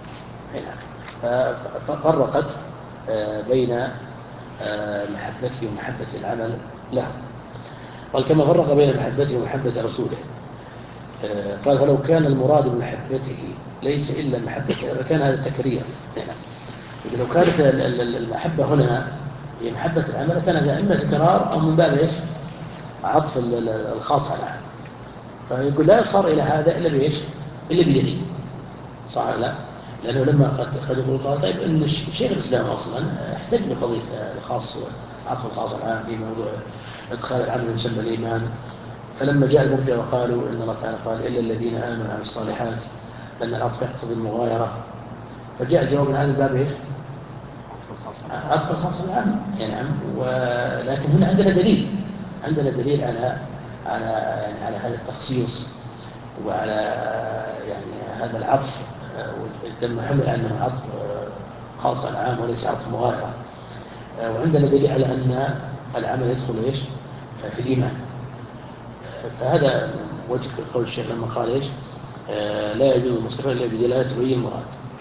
ففرقت بين محبته ومحبة العمل له. قال كما فرق بين محبته ومحبة رسوله. قال فلو كان المراد بمحبته ليس إلا محبة كان هذا التكرير. لو كانت المحبة هنا هي محبة العمل كان هذا إما تكرار أو من باب إيش عطف الخاص على العام. فيقول لا يصار إلى هذا إلا بإيش إلا بيدين صح لا، لأنه لما قد يقول طيب إن شيخ الإسلام أصلا احتج بقضية الخاص عطف الخاص على العام في موضوع إدخال العمل يسمى الإيمان. فلما جاء المرجئة وقالوا إن الله تعالى قال إلا الذين آمنوا وعملوا الصالحات أن العطف يقتضي المغايرة، فجاء الجواب من هذا الباب إيش عطف الخاص على العام يعني نعم. ولكن هنا عندنا دليل على هذا التخصيص وعلى يعني هذا العطف لما حمل أنه عطف خاص على العام وليس عطف مغايرة. وعندنا دليل على أن العمل يدخل إيش في الإيمان. فهذا وجه قول الشيخ لما قال إيش لا يجوز المصرف إلا بدلالة ولي المراد.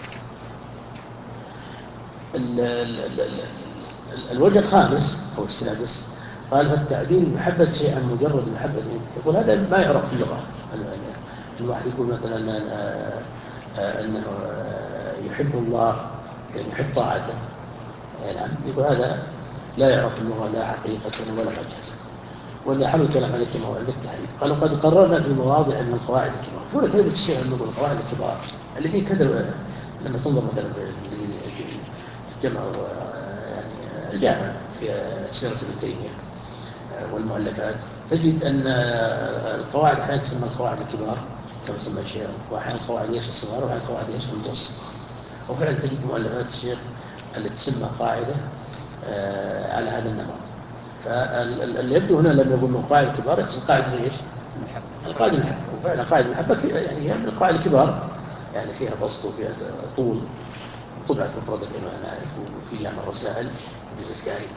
الوجه الخامس أو السادس قال فالتعبير بمحبة شيء عن مجرد محبة يقول هذا ما يعرف في اللغة. الواحد يقول مثلا أنه يحب الله يعني يحب طاعته يعني يقول هذا لا يعرف اللغة لا حقيقة ولا مجازا. ولا حلو الكلام عليك كما هو عندك تحريف. قالوا قد قررنا في مواضع من القواعد الكبار. هنا كلمة الشيخ أنه القواعد الكبار التي كذا لما تنظر مثلا في جمع يعني الجامع في سيرة ابن تيمية والمؤلفات، تجد أن القواعد أحيانا تسمى القواعد الكبار كما سمى الشيخ، وأحيانا القواعد الصغار، وأحيانا القواعد المتوسطة. وفعلا تجد مؤلفات الشيخ التي تسمى قاعدة على هذا النمط. فاللي يبدو هنا لما يقول من القواعد الكبار يقصد قاعدة ايش؟ القاعدة المحبة. وفعلا قاعدة المحبة يعني هي من القواعد الكبار، يعني فيها بسط وفيها طول، طبعت مفردة كما نعرف، وفي جامع الرسائل الجزء الثاني.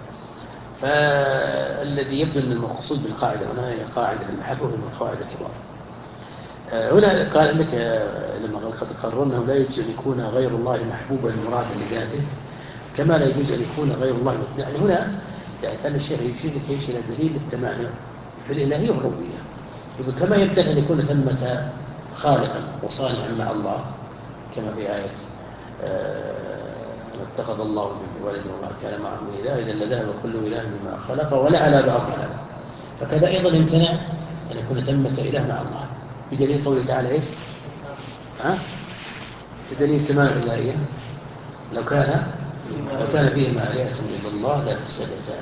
فالذي يبدو أن المقصود بالقاعدة هنا هي قاعدة المحبة، وهي من القواعد الكبار. هنا قال عندك لما قال قد قررنا لا يجوز أن يكون غير الله محبوبا مرادا لذاته، كما لا يجوز أن يكون غير الله يعني هنا يعني كان الشيخ يشير إلى دليل التمانع في الإلهية والربوبية. يقول كما يمتنع أن يكون ثمة خالقا وصانعا مع الله، كما في آية اتخذ الله من ولد وما كان معه إله إذا لذهب كل إله بما خلق ولا على بعض على. فكذا أيضا يمتنع أن يكون ثمة إله مع الله، بدليل قوله تعالى إيش؟ بدليل تمام الإلهية لو كان فيهما آلهة إلا الله لفسدتا.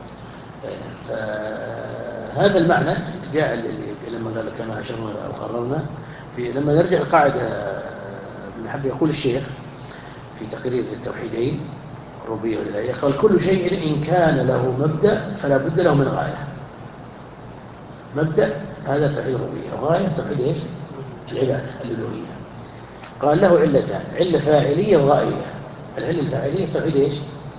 فهذا المعنى جاء لما قال كما أشرنا أو قررنا لما نرجع القاعدة بنحب يقول الشيخ في تقرير التوحيدين الربوبية والإلهية، قال كل شيء إن كان له مبدأ فلا بد له من غاية. مبدأ هذا توحيد الربوبية، وغاية توحيد إيش؟ العبادة الألوهية. قال له علتان، علة فاعلية وغائية. العلة الفاعلية توحيد إيش؟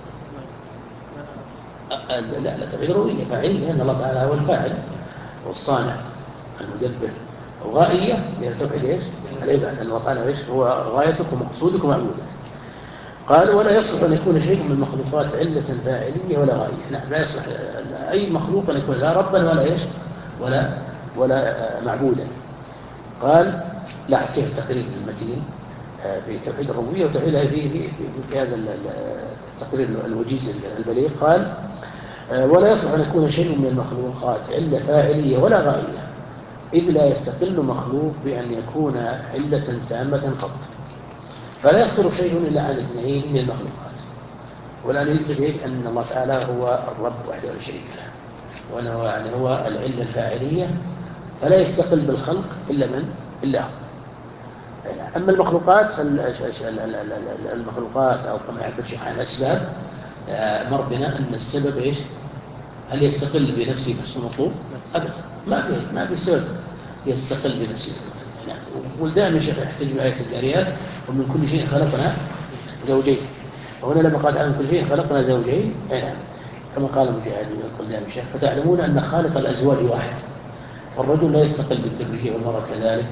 لا توحيد الربوبية فاعلية، أن الله تعالى هو الفاعل والصانع المدبر. وغائية هي توحيد إيش؟ العبادة، أن الله تعالى إيش هو غايتك ومقصودك ومعبودك. قال ولا يصلح أن يكون شيء من المخلوقات علة فاعلية ولا غاية. لا يصلح أي مخلوق أن يكون لا ربا ولا إيش ولا معبودا. قال لا كيف تقريب المتين في توحيد الربوبية وتوحيدها في هذا التقرير الوجيز البليغ. قال ولا يصلح أن يكون شيء من المخلوقات علة فاعلية ولا غاية، إذ لا يستقل مخلوق بأن يكون علة تامة قط. فلا يصدر شيء إلا عن اثنين من المخلوقات. والآن يثبت أن الله تعالى هو الرب وحده لا شريك له، وأنه يعني هو العلة الفاعلية، فلا يستقل بالخلق إلا هو. أما المخلوقات المخلوقات أو كما يعبر الشيخ عن الأسباب، مر بنا أن السبب إيش؟ هل يستقل بنفسه نفس المطلوب؟ أبدا، ما في سبب يستقل بنفسه. ودائما الشيخ يحتج بآية الجاريات ومن كل شيء خلقنا زوجين. وهنا لما قال عن كل شيء خلقنا زوجين، كما قال مجاهد ويقول دائما الشيخ فتعلمون أن خالق الأزواج واحد، فالرجل لا يستقل بالذرية والمرأة كذلك.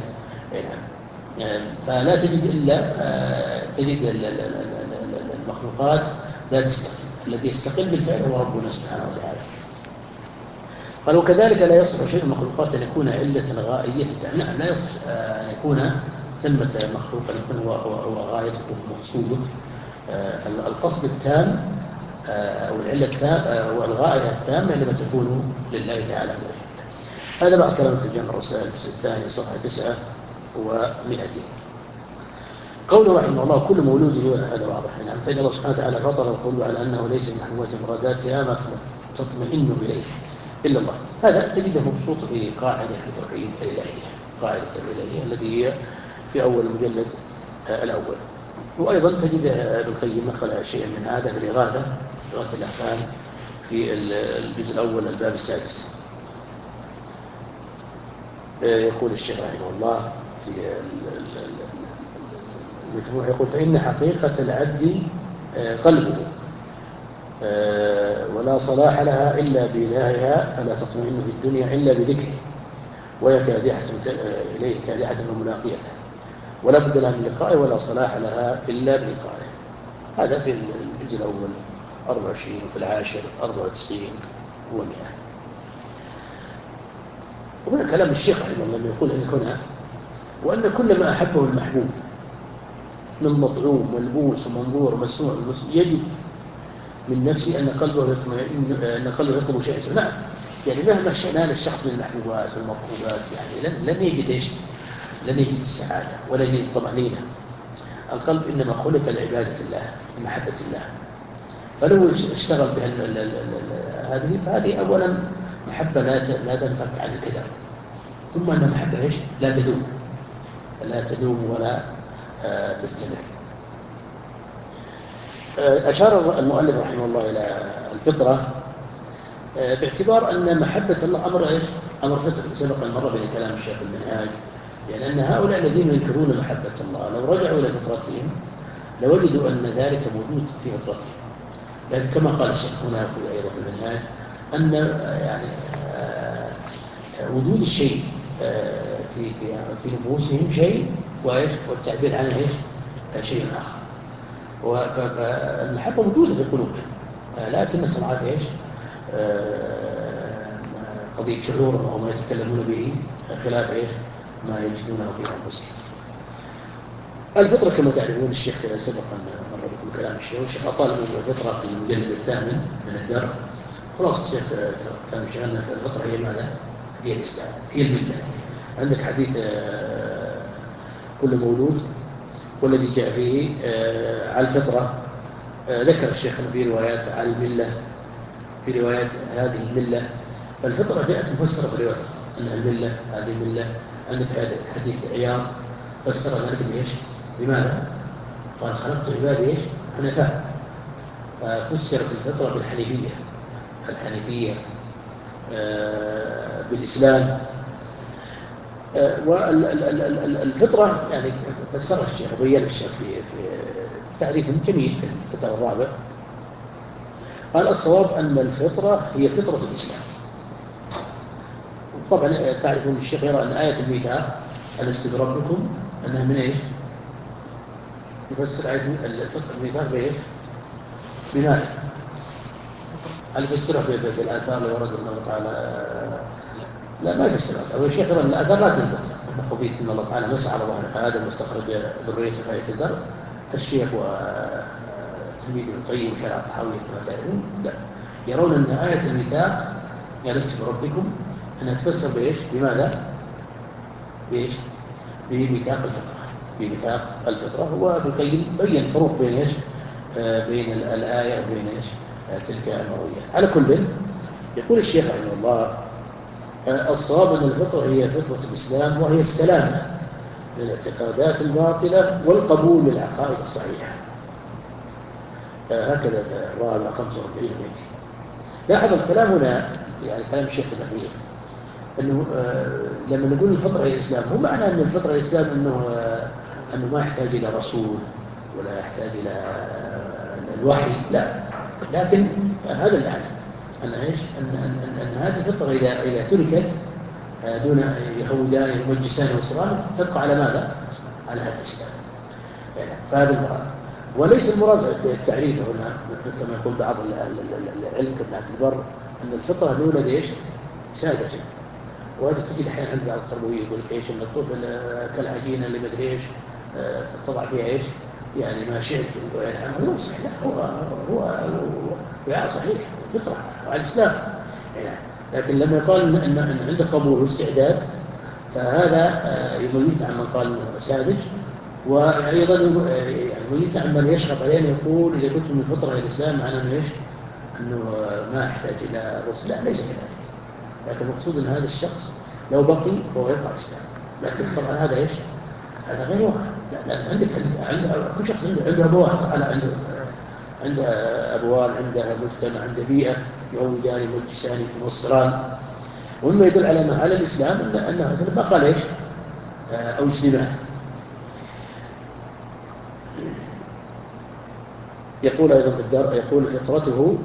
فلا تجد المخلوقات لا تستقل، الذي يستقل بالفعل هو ربنا سبحانه وتعالى. قال وكذلك لا يصلح شيء من المخلوقات أن يكون علة غائية. نعم لا يصلح أن يكون ثمة مخلوق أن يكون هو غايتك ومقصودك. القصد التام والعلة التام والغاية التامة لما تكون لله تعالى. هذا بعد كلام في الجامع الرسائل الجزء الثاني صفحة 900. قوله رحمه الله كل مولود يولد، هذا واضح. نعم فإن الله سبحانه وتعالى فطر القلوب على أنه ليس من محبوبات مراداتها ما تطمئن إليه إلا الله. هذا تجده مبسوط في قاعدة في توحيد الإلهية، قاعدة الإلهية التي هي في أول المجلد الأول. وأيضا تجد ابن القيم نقل شيئا من هذا في إغاثة الأحكام في الجزء الأول الباب السادس. يقول الشيخ رحمه الله في المجموع يقول فإن حقيقة العبد قلبه ولا صلاح لها إلا بإلهها، فلا تطمئن في الدنيا إلا بذكره، وهي كادحة إليه كادحة وملاقيته، ولا بد لها من لقائه ولا صلاح لها إلا بلقائه. هذا في الجزء الأول 24 وفي العاشر 94 و100. وهنا كلام الشيخ رحمه الله لما يقول هنا وأن كل ما أحبه المحبوب من مطعوم ملبوس ومنظور ومسموع يجب من نفسي أن قلبه يطلب شيء. نعم يعني مهما نال الشخص من المحبوبات والمطلوبات يعني لن يجد إيش؟ لن يجد السعادة ولا يجد الطمأنينة. القلب إنما خلق لعبادة الله لمحبة الله، فلو اشتغل هذه فهذه أولا محبة لا تنفك عن الكذب، ثم أن محبة إيش؟ لا تدوم ولا تستمر. أشار المؤلف رحمه الله إلى الفطرة باعتبار أن محبة الله أمر إيش؟ أمر فطري. سبق المرة بين كلام الشيخ المنهاج، يعني أن هؤلاء الذين ينكرون محبة الله لو رجعوا إلى فطرتهم لوجدوا أن ذلك موجود في فطرتهم، لكن كما قال الشيخ هنا في أيضا في المنهاج أن يعني وجود الشيء في نفوسهم شيء والتعبير عنه إيش؟ شيء آخر. فالمحبة موجودة في قلوبهم، لكن صنعت إيش؟ قضية شعور أو ما يتكلمون به خلاف إيش؟ ما يجدونه في أنفسهم. الفطرة كما تعرفون الشيخ سبقا مر بكم كلام الشيخ أطال الفطرة في المجلد الثامن من الدرء. خلاص الشيخ كان شغلنا في الفطرة هي ماذا؟ هي الإسلام، هي الملة. عندك حديث كل مولود والذي جاء فيه على الفطرة، ذكر الشيخ في روايات على الملة، في روايات هذه الملة. فالفطرة جاءت مفسرة برواية أنها الملة، هذه الملة. عندك حديث عياض فسر ذلك بإيش؟ بماذا؟ قال خلقت عبادي إيش؟ حنفاء. ففسرت الفطرة بالحنيفية، الحنيفية بالإسلام. والفطرة يعني فسرها الشيخ وبين الشيخ في تعريف جميل في الفطرة الرابع. قال الصواب أن الفطرة هي فطرة الإسلام. طبعا تعرفون الشيخ يرى أن آية الميثاق ألست بربكم أنها من إيش؟ يفسر آية الميثاق بإيش؟ بماذا؟ هل يفسرها بالآثار اللي ورد الله تعالى؟ لا ما يفسرها. أو الشيخ يرى أن الآثار لا تثبت خبيث إن الله تعالى مسح على ظهر آدم واستخرج ذريته في آية الذر. الشيخ وتلميذ ابن القيم وشرع الطحاوي كما تعلمون لا، يرون أن آية الميثاق ألست بربكم أنها تفسر بإيش؟ بماذا؟ بإيش؟ بميثاق الفطرة. بميثاق الفطرة. هو ابن القيم بين الفروق بين إيش؟ بين الآية وبين إيش؟ تلك المرويات. على كل يقول الشيخ رحمه الله الصواب أن الفطرة هي فطرة الإسلام، وهي السلامة من الاعتقادات الباطلة والقبول للعقائد الصحيحة. هكذا رواه 45 بيت. لاحظ الكلام هنا يعني كلام الشيخ الأخير أنه لما نقول الفطرة هي الإسلام مو معنى أن الفطرة هي الإسلام أنه ما يحتاج إلى رسول ولا يحتاج إلى الوحي، لا، لكن هذا المعنى أن إيش؟ أن هذه الفطرة إذا تركت دون يهودان يمجسان وصران تبقى على ماذا؟ على هذا الإسلام. يعني فهذا المراد، وليس المراد التعريف هنا كما يقول بعض العلم كابن عبد البر أن الفطرة الأولى إيش؟ ساذجة. وهذا تجد أحيانا عند بعض التربويين يقول لك إيش؟ أن الطفل كالعجينة اللي مدري إيش تضع فيها إيش؟ يعني ما شئت. يعني هذا مو صحيح، لا، هو وعاء صحيح فطرة وعلى الإسلام يعني. لكن لما يقال أن عنده قبول واستعداد فهذا يميز عن من قال ساذج، وأيضا يعني يميز عن من يشرب عليه يقول إذا كنت من الفطرة إلى الإسلام معناه أنه إيش؟ أنه ما يحتاج إلى رسل. لا، ليس كذلك. لكن المقصود أن هذا الشخص لو بقي فهو يبقى الإسلام. لكن طبعا هذا إيش؟ هذا غير واقع. لا، عندك كل شخص عنده أبوان، عنده أبوان، عنده مجتمع، عنده بيئة يهودان يمجسان ينصران. ومما يدل على الإسلام أنه ما قال إيش؟ أو يسلمان. يقول أيضا بالدار يقول فطرته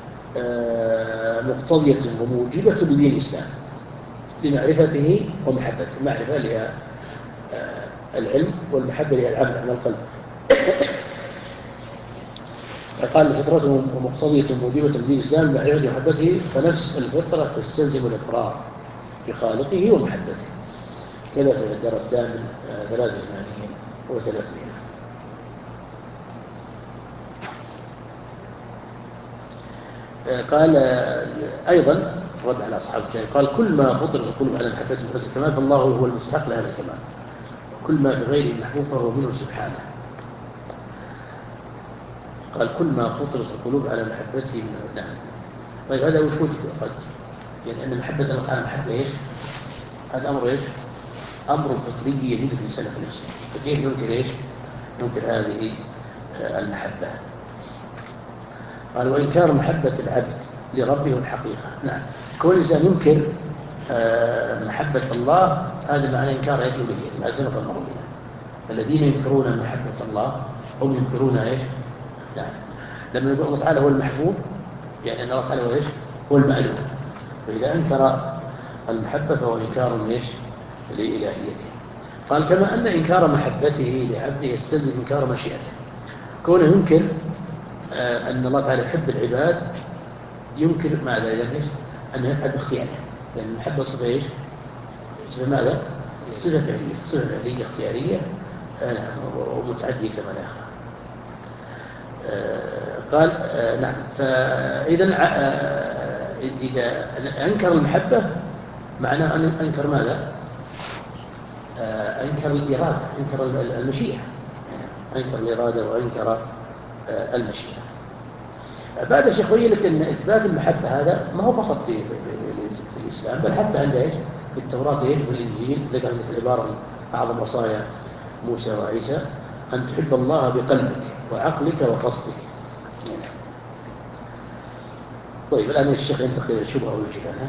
مقتضية وموجبة لدين الإسلام لمعرفته ومحبته. المعرفة لها العلم، والمحبة لها العمل على القلب. قال فطرته مقتضية موجبة لدين الإسلام لمعرفته ومحبته، فنفس الفطرة تستلزم الإقرار بخالقه ومحبته. كذا في الدار الثامن 83 و300. قال أيضا رد على أصحاب التابعين قال كل ما فطرت القلوب على محبة محبة الكمال فالله هو المستحق لهذا الكمال، كل ما في غيره محبوب فهو منه سبحانه. قال كل ما فطرت القلوب على محبته من الله. طيب هذا وش قد يعني أن محبة الله تعالى محبة إيش؟ هذا أمر إيش؟ أمر فطري يجد في الإنسان في نفسه، فكيف ينكر إيش؟ ينكر هذه المحبة. قال وإنكار محبة العبد لربه الحقيقة. نعم، كون الإنسان ينكر محبة الله هذا معنى إنكار إيش الألوهية ما سبق المر بنا. الذين ينكرون محبة الله هم ينكرون إيش؟ نعم، لما يقول الله تعالى هو المحبوب يعني أن الله تعالى هو إيش؟ هو المألوف، فإذا أنكر المحبة فهو إنكار إيش؟ لإلهيته. قال كما أن إنكار محبته لعبده يستلزم إنكار مشيئته، كونه ينكر أن الله تعالى يحب العباد ينكر ماذا إذا إيش؟ أنه يفعل باختياره، لأن المحبة صفة إيش؟ صفة ماذا؟ صفة فعلية، صفة فعلية اختيارية ومتعدية كما لا يخفى. قال نعم، فإذا إذا أنكر المحبة معناه أن أنكر ماذا؟ أنكر الإرادة، أنكر المشيئة، أنكر الإرادة وأنكر المشيئة. بعد الشيخ بين لك أن إثبات المحبة هذا ما هو فقط في الإسلام بل حتى عند إيش؟ في التوراة إيش؟ والإنجيل ذكر عندك العبارة من أعظم وصايا موسى وعيسى أن تحب الله بقلبك وعقلك وقصدك. طيب الآن الشيخ ينتقل إلى الشبهة ويجيب عنها.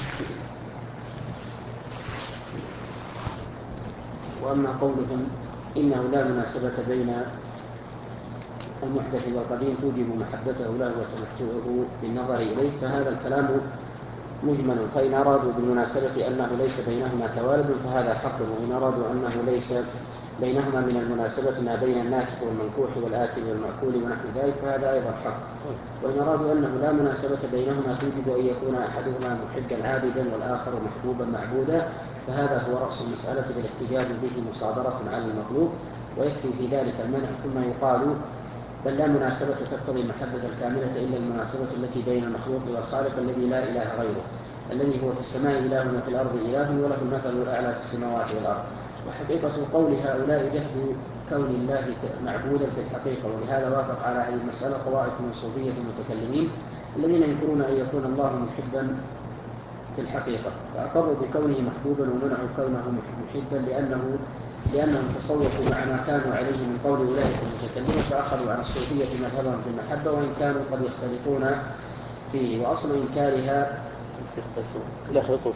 وأما قولهم إنه لا مناسبة بين المحدث والقديم توجب محبته له وتمتعه بالنظر إليه فهذا الكلام مجمل، فإن أرادوا بالمناسبة أنه ليس بينهما توالد فهذا حق، وإن أرادوا أنه ليس بينهما من المناسبة ما بين الناكح والمنكوح والآكل والمأكول ونحو ذلك فهذا أيضا حق، وإن أرادوا أنه لا مناسبة بينهما توجب أن يكون أحدهما محبا عابدا والآخر محبوبا معبودا فهذا هو رأس المسألة بالاحتجاج به مصادرة على المطلوب ويكفي في ذلك المنع. ثم يقال بل لا مناسبة تقتضي المحبة الكاملة إلا المناسبة التي بين المخلوق والخالق الذي لا إله غيره، الذي هو في السماء إله وفي الأرض إله وله المثل الأعلى في السماوات والأرض. وحقيقة قول هؤلاء جهد كون الله معبودا في الحقيقة، ولهذا وافق على هذه المسألة طوائف من صوفية المتكلمين الذين ينكرون أن يكون الله محبا في الحقيقة، فأقروا بكونه محبوبا ومنعوا كونه محبا لأنهم تصوفوا مع ما كانوا عليه من قول أولئك المتكلمين فأخذوا عن الصوفية مذهبهم في المحبة وإن كانوا قد يختلطون فيه، وأصل إنكارها يخلطون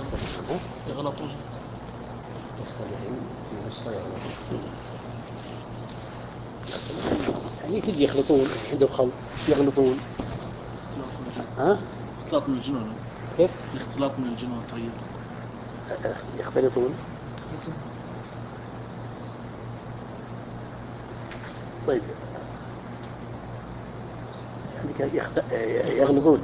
يعني تجي يخلطون عندهم خلط يغلطون اختلاط من الجنون. كيف؟ الاختلاط من الجنون. طيب يختلطون. طيب عندك يغلطون.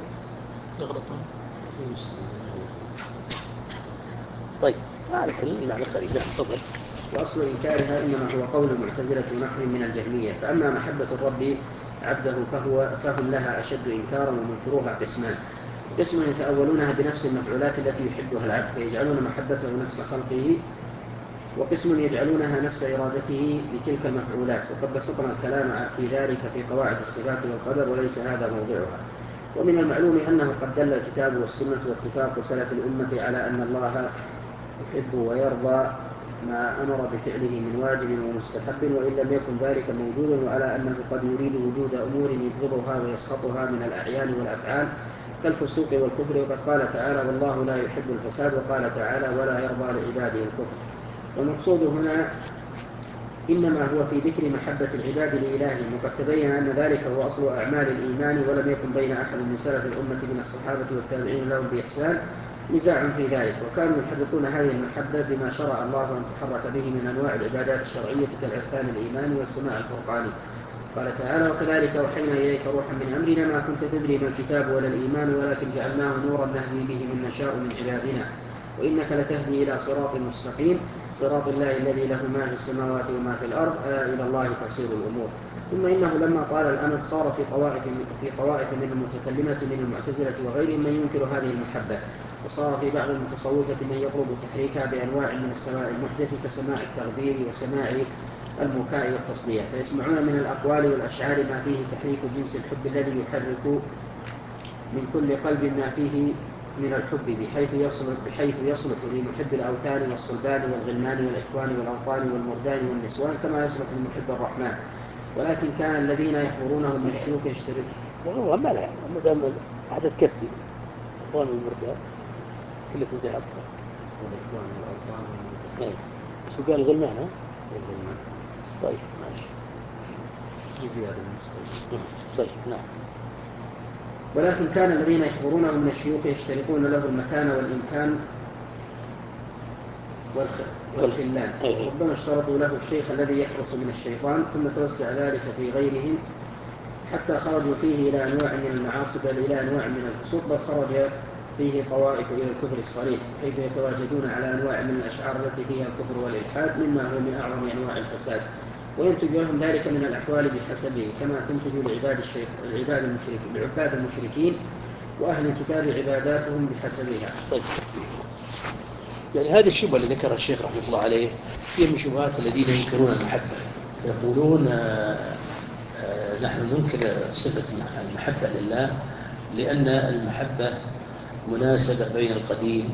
طيب على كل المعنى قريب. تفضل. وأصل إنكارها إنما هو قول المعتزلة ونحو من الجهمية. فأما محبة الرب عبده فهم لها أشد إنكارا ومنكروها قسمان: قسم يتأولونها بنفس المفعولات التي يحبها العبد فيجعلون محبته نفس خلقه، وقسم يجعلونها نفس إرادته لتلك المفعولات، وقد بسطنا الكلام في ذلك في قواعد الصفات والقدر وليس هذا موضعها. ومن المعلوم أنه قد دل الكتاب والسنة واتفاق سلف الأمة على أن الله يحب ويرضى ما أمر بفعله من واجب ومستحب وإن لم يكن ذلك موجودا، وعلى أنه قد يريد وجود أمور يبغضها ويسخطها من الأعيان والأفعال كالفسوق والكفر، وقد قال تعالى والله لا يحب الفساد، وقال تعالى ولا يرضى لعباده الكفر. والمقصود هنا إنما هو في ذكر محبة العباد لإلههم، وقد تبين أن ذلك هو أصل أعمال الإيمان، ولم يكن بين أحد من سلف الأمة من الصحابة والتابعين لهم بإحسان نزاع في ذلك، وكانوا يحرقون هذه المحبة بما شرع الله أن تحرك به من أنواع العبادات الشرعية كالعرفان الإيماني والسماع الفرقاني. قال تعالى وكذلك أوحينا إليك روحا من أمرنا ما كنت تدري ما الكتاب ولا الإيمان ولكن جعلناه نورا نهدي به من نشاء من عبادنا وإنك لتهدي إلى صراط مستقيم صراط الله الذي له ما في السماوات وما في الأرض إلى الله تصير الأمور. ثم إنه لما طال الأمد صار في طوائف من المتكلمة من المعتزلة وغيرهم من ينكر هذه المحبة، وصار في بعض المتصوفة من يطلب تحريكها بأنواع من السماع المحدث كسماع التغبير وسماع المكاء والتصدية، فيسمعون من الأقوال والأشعار ما فيه تحريك جنس الحب الذي يحرك من كل قلب ما فيه من الحب بحيث يصلح لمحب الأوثان والصلبان والغلمان والإخوان والأوطان والمردان والنسوان كما يصلح لمحب الرحمن. ولكن كان الذين يحضرونه من الشيوخ يشتركون والله ما لا ما دام عدد كفي الإخوان والمردان كل سنتين أطفال والإخوان والأوطان والمردان. شو قال الغلمان ها؟ والغلمان. طيب ماشي بزيادة المستوى. طيب نعم. ولكن كان الذين يحضرونه من الشيوخ يشترطون له المكان والإمكان والخلان، ربما اشترطوا له الشيخ الذي يحرص من الشيطان، ثم توسع ذلك في غيرهم حتى خرجوا فيه إلى أنواع من المعاصي بل إلى أنواع من الفسوق، بل خرج فيه طوائف إلى الكفر الصريح حيث يتواجدون على أنواع من الأشعار التي فيها الكفر والإلحاد مما هو من أعظم أنواع الفساد، وينتج لهم ذلك من الأحوال بحسبه كما تنتج لعباد المشركين وأهل الكتاب عباداتهم بحسبها. طيب. يعني هذه الشبهة اللي ذكرها الشيخ رحمة الله عليه هي من شبهات الذين ينكرون المحبة، يقولون نحن ننكر صفة المحبة لله لأن المحبة مناسبة بين القديم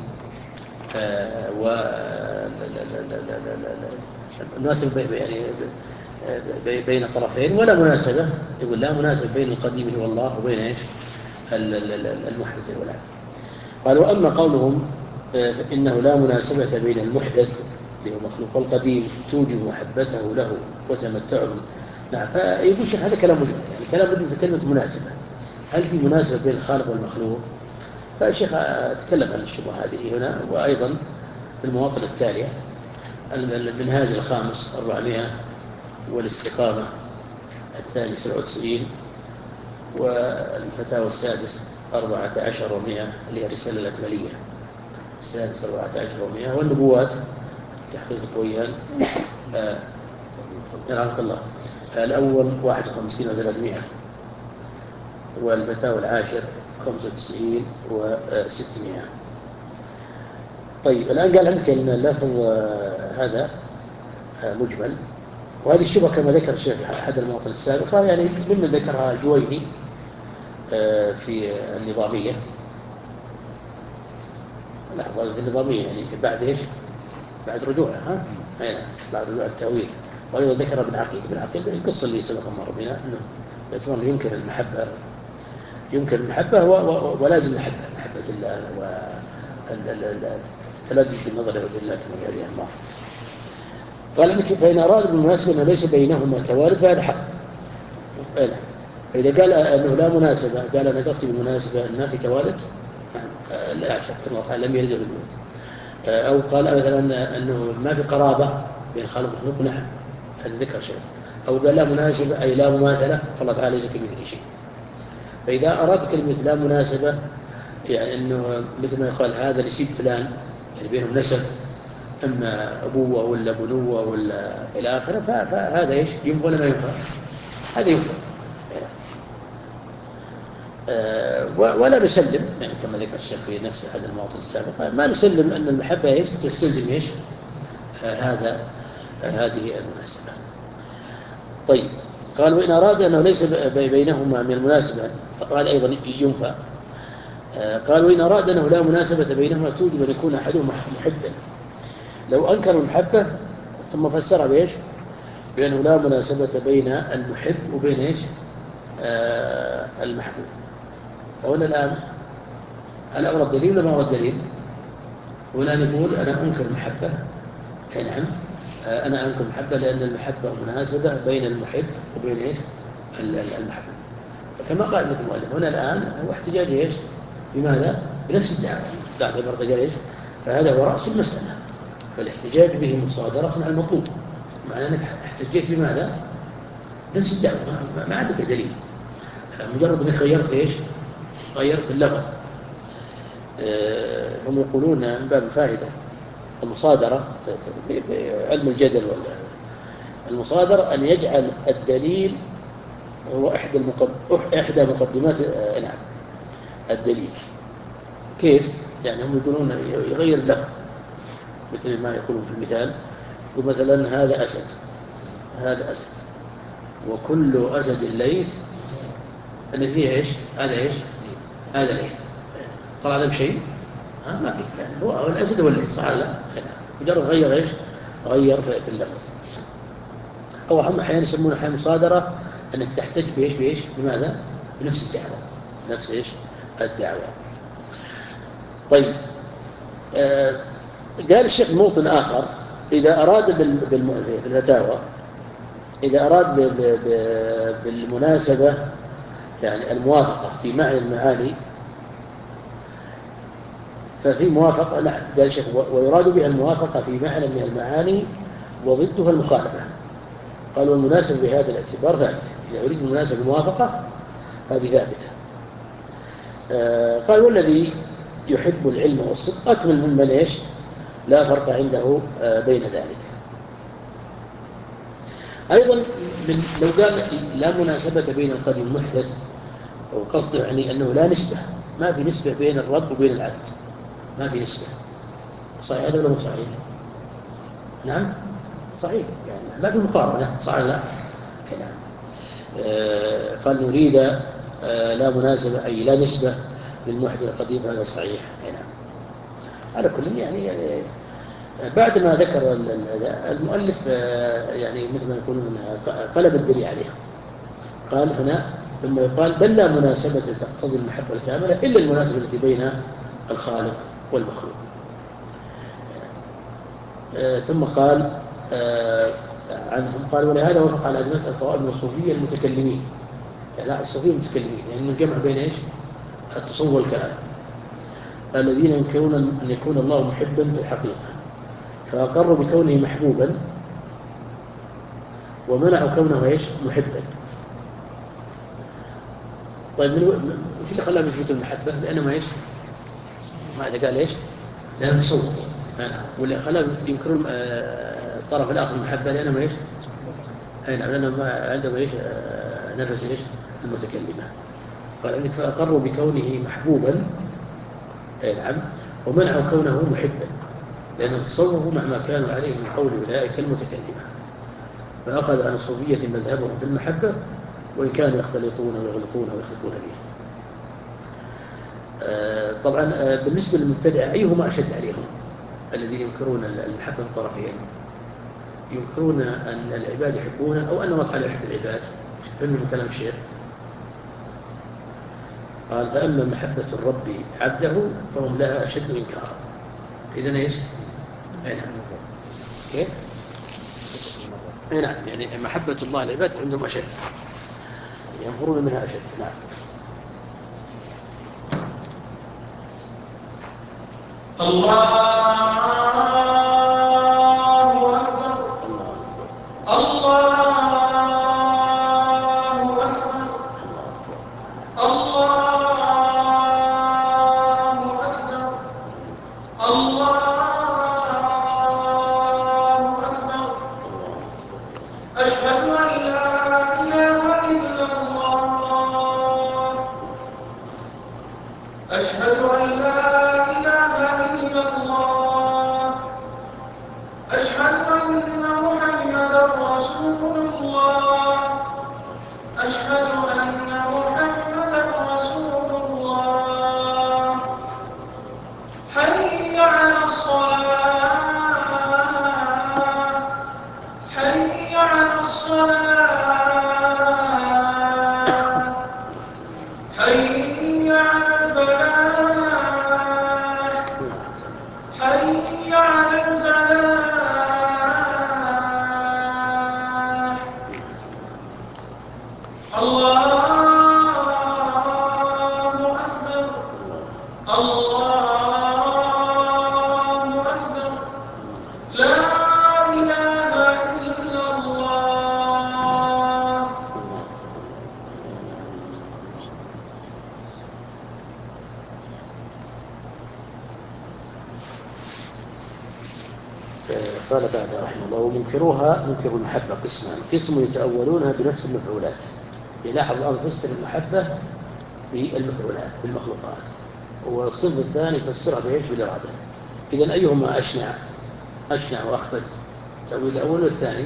مناسبة يعني بين طرفين، ولا مناسبة يقول لا مناسبة بين القديم هو الله وبين إيش المحدث هو العبد. قال وأما قولهم إنه لا مناسبة بين المحدث اللي هو مخلوق والقديم توجب محبته له وتمتعه. نعم. فيقول الشيخ هذا كلام مجمل، يعني كلام مجمل في كلمة مناسبة، هل في مناسبة بين الخالق والمخلوق؟ فالشيخ تكلم عن الشبهة هذه هنا، وأيضا في المواطن التالية المنهاج الخامس 400 والاستقامة الثاني 97 والفتاوى السادس 14 و100 اللي هي الرسالة الأكملية السادس 14 و100 والنبوات تحقيق الطويان يرحمك الله الأول 51 و300 والفتاوى العاشر 95 و600. طيب الآن قال عندك أن اللفظ هذا مجمل، وهذه الشبهة كما ذكر الشيخ في أحد المواطن السابقة يعني ممن ذكرها الجويني في النظامية. لحظة في النظامية يعني بعد إيش؟ بعد رجوعها بعد رجوع التأويل. وأيضا ذكر ابن عقيل القصة اللي سبق مر بنا أنه باعتبار ينكر المحبة ولازم محبة الله والتلذذ بالنظر لوجه الله كما قال الله. قال لك فإن أراد بالمناسبة أنه ليس بينهما توالد فهذا حق. فإذا قال أنه لا مناسبة قال أنا قصدي بالمناسبة أن ما في توالد لا شك الله تعالى لم يرد بالموت، أو قال مثلا أنه ما في قرابة بين الخالق والمخلوق نعم هذا ذكر شيء، أو قال لا مناسبة أي لا مماثلة فالله تعالى ليس كمثله شيء. فإذا أراد كلمة لا مناسبة يعني أنه مثل ما يقال هذا نسيب فلان يعني بينهم نسب أما أبوة ولا بنوة ولا إلى آخره فهذا إيش ينفع ولا ما ينفع؟ هذا ينفع. ولا نسلم يعني كما ذكر الشيخ في نفس هذا المواطن السابق ما نسلم أن المحبة إيش تستلزم إيش هذه المناسبة. طيب قال وإن أراد أنه ليس بينهما من المناسبة قال أيضا ينفع. قال وإن أراد أنه لا مناسبة بينهما توجب أن يكون أحدهما محبا لو أنكر المحبة ثم فسرها بإيش بأنه لا مناسبة بين المحب وبين إيش المحبوب. فهنا الآن هل أورد الدليل ولا ما أورد الدليل؟ هنا نقول أنا أنكر المحبة نعم أنا أنكر المحبة لأن المحبة مناسبة بين المحب وبين إيش المحبوب. كما قال مثل المؤلف هنا الآن هو احتجاج إيش بماذا؟ بنفس الدعوة بعد مرة قال إيش فهذا هو رأس المسألة، فالاحتجاج به مصادرة على المطلوب معنى أنك احتجيت بماذا؟ نفس الدعوة ما عندك دليل مجرد أنك غيرت إيش؟ غيرت اللفظ. هم يقولون من باب الفائدة المصادرة في علم الجدل المصادرة أن يجعل الدليل هو إحدى مقدمات نعم الدليل. كيف؟ يعني هم يقولون يغير اللفظ مثل ما يقولون في المثال، يقول مثلا هذا أسد وكل أسد ليث، النتيجة إيش؟ هذا ليث. طلع لهم شيء؟ ما في، يعني هو الأسد هو الليث، صح لا؟ مجرد غير إيش؟ غير في اللفظ. أو هم أحيانا يسمون أحيانا مصادرة أنك تحتج بإيش؟ بماذا؟ بنفس الدعوة، نفس إيش؟ الدعوة. طيب، قال الشيخ موطن آخر إذا أراد بالفتاوى، إذا أراد بالمناسبة يعني الموافقة في معنى المعاني ففي موافقة. نعم، قال الشيخ ويراد بها الموافقة في معنى من المعاني وضدها المخالفة. قالوا المناسب بهذا الاعتبار ثابتة، إذا أريد المناسب الموافقة هذه ثابتة. قال والذي يحب العلم والصدق أكمل ممن إيش؟ لا فرق عنده بين ذلك. أيضا لو قال لا مناسبة بين القديم والمحدث، وقصده يعني أنه لا نسبة، ما في نسبة بين الرب وبين العبد، ما في نسبة. صحيح هذا ولا مو صحيح؟ نعم صحيح، يعني ما في مقارنة، صح لا؟ نعم. قال نريد لا مناسبة أي لا نسبة للمحدث القديم، هذا صحيح. نعم. على كل يعني بعد ما ذكر المؤلف يعني مثل ما يقولون قلب الدليل عليها، قال هنا ثم يقال بل لا مناسبة تقتضي المحبة الكاملة إلا المناسبة التي بين الخالق والمخلوق. ثم قال عنهم قال ولهذا وافق على هذه المسألة طوائف من الصوفية المتكلمين، يعني لا الصوفية المتكلمين يعني من جمع بين إيش؟ التصوف والكلام، الذين ينكرون أن يكون الله محبا في الحقيقة، فأقروا بكونه محبوبا ومنعوا كونه إيش؟ محبا. طيب وش اللي خلاهم يثبتوا المحبة؟ لأنهم إيش؟ ماذا قال إيش؟ لأنهم تصوفوا. واللي خلاهم ينكرون الطرف الآخر المحبة لأنهم إيش؟ لأنهم عندهم إيش؟ نفس إيش؟ المتكلمة. قال عندك فأقروا بكونه محبوبا، نعم، ومنعوا كونه محبا لأنهم تصوفوا مع ما كانوا عليه من قول أولئك المتكلمة، فأخذ عن الصوفية مذهبهم في المحبة وإن كانوا يختلطون ويغلطون ويخلطون به. طبعا بالنسبة للمبتدعة أيهما أشد عليهم؟ الذين ينكرون المحبة من الطرفين، ينكرون أن العباد يحبونه أو أن الله تعالى يحب العباد. فهم من كلام الشيخ قال فأما محبة الرب عبده فهم لها أشد إنكارا. إذن إيش؟ نعم. كيف؟ نعم، يعني محبة الله العباد عندهم أشد، ينفرون منها أشد. نعم. الله أكبر. الله أكبر. الله أكبر. الله أكبر. أشهد أن لا إله إلا الله. أشهد أن لا إله إلا الله. أشهد أن محمدا رسول الله. أشهد أن محمدا رسول الله. حي على الصلاة. حي على الصلاة. حي على الفلاح. حي على الفلاح. الله أكبر. الله أكبر. لا إله إلا الله. قال بعد رحمه الله: ومنكروها منكر المحبة قسمان: قسم يتأولونها بنفس المفعولات. يلاحظ الآن فسر المحبة بالمفعولات بالمخلوقات، والصنف الثاني يفسرها بإيش؟ بالإرادة. إذن أيهما أشنع وأخبث؟ تأويل الأول والثاني؟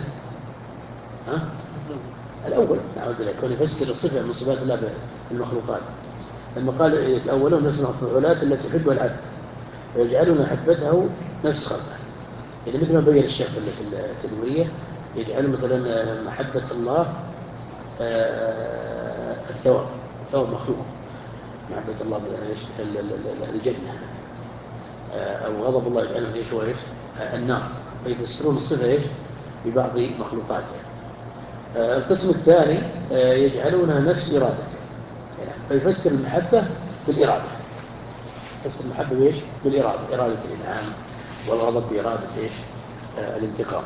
الأول. نعود إليه كون يفسر الصفة من صفات الله بالمخلوقات. لما قال يتأولون نفس المفعولات التي يحبها العبد ويجعلون محبته نفس خلقه، يعني مثل ما بين الشيخ في التدويرية، يجعلون مثلا محبة الله الثواب مخلوق، محبة الله مثلا الجنة، أو غضب الله يجعلهم إيش وإيش النار، فيفسرون الصفة إيش ببعض مخلوقاته. القسم الثاني يجعلونها نفس إرادته، يعني فيفسر المحبة بالإرادة، يفسر المحبة بإيش؟ بالإرادة، إرادة الإنعام، والغضب بإرادة إيش؟ الانتقام.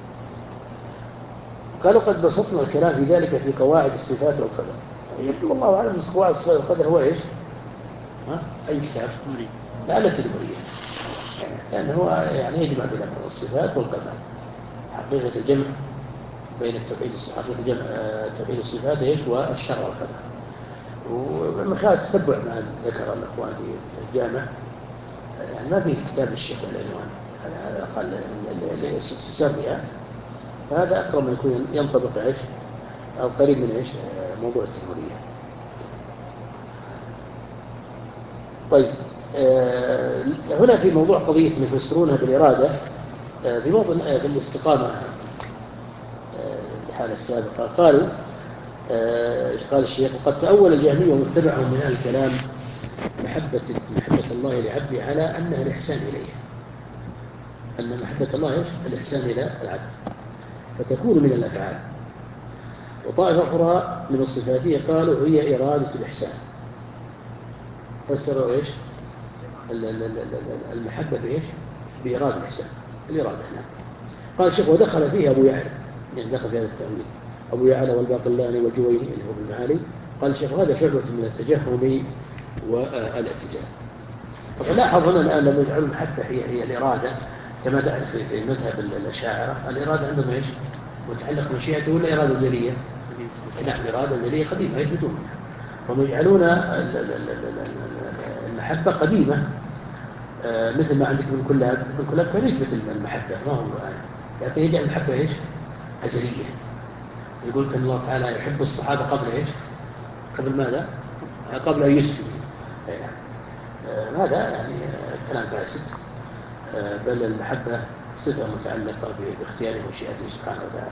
قالوا: قد بسطنا الكلام في ذلك في قواعد الصفات والقدر. يبدو والله أعلم أن قواعد الصفات والقدر هو إيش؟ أي كتاب؟ لعل التدبرية، لأنه هو يعني يجمع بين الصفات والقدر، حقيقة الجمع بين حقيقة الجمع توحيد الصفات إيش والشرع والقدر. ومن خلال تتبع ما ذكر الأخوان في الجامع، يعني ما في كتاب الشيخ العنوان على الأقل لسردها، فهذا أقرب من يكون ينطبق إيش أو قريب من إيش موضوع التدبرية. طيب، هنا في موضوع قضية يفسرونها بالإرادة، في موضوع في الاستقامة الحالة السابقة قالوا قال الشيخ: وقد تأول الجهمية واتبعهم من أهل الكلام محبة الله لعبده على أنها الإحسان إليه، أن محبة الله إيش؟ الإحسان إلى العبد، فتكون من الأفعال. وطائفة أخرى من الصفاتية قالوا هي إرادة الإحسان، فسروا إيش المحبة بإيش؟ بإرادة الإحسان، الإرادة هنا. قال الشيخ: ودخل فيه أبو يعلى، يعني دخل في هذا التأويل أبو يعلى والباقلاني والجويني اللي هو بالمعالي. قال الشيخ: هذا شعبة من التجهم والاعتزال. فلاحظ هنا الآن لما يجعلوا المحبة هي الإرادة، كما تعرف في مذهب الأشاعرة الإرادة عندهم إيش؟ متعلق بمشيئته ولا إرادة زلية؟ نعم، إرادة زلية قديمة يثبتون منها، هم يجعلون المحبة قديمة، مثل ما عندك من كل أب كان يثبت المحبة، ما هو لكن يجعل المحبة إيش؟ أزلية. يقول أن الله تعالى يحب الصحابة قبل إيش؟ قبل ماذا؟ قبل أن يسلموا. هذا يعني كلام فاسد، بل المحبة صفة متعلقة باختيار مشيئته سبحانه وتعالى.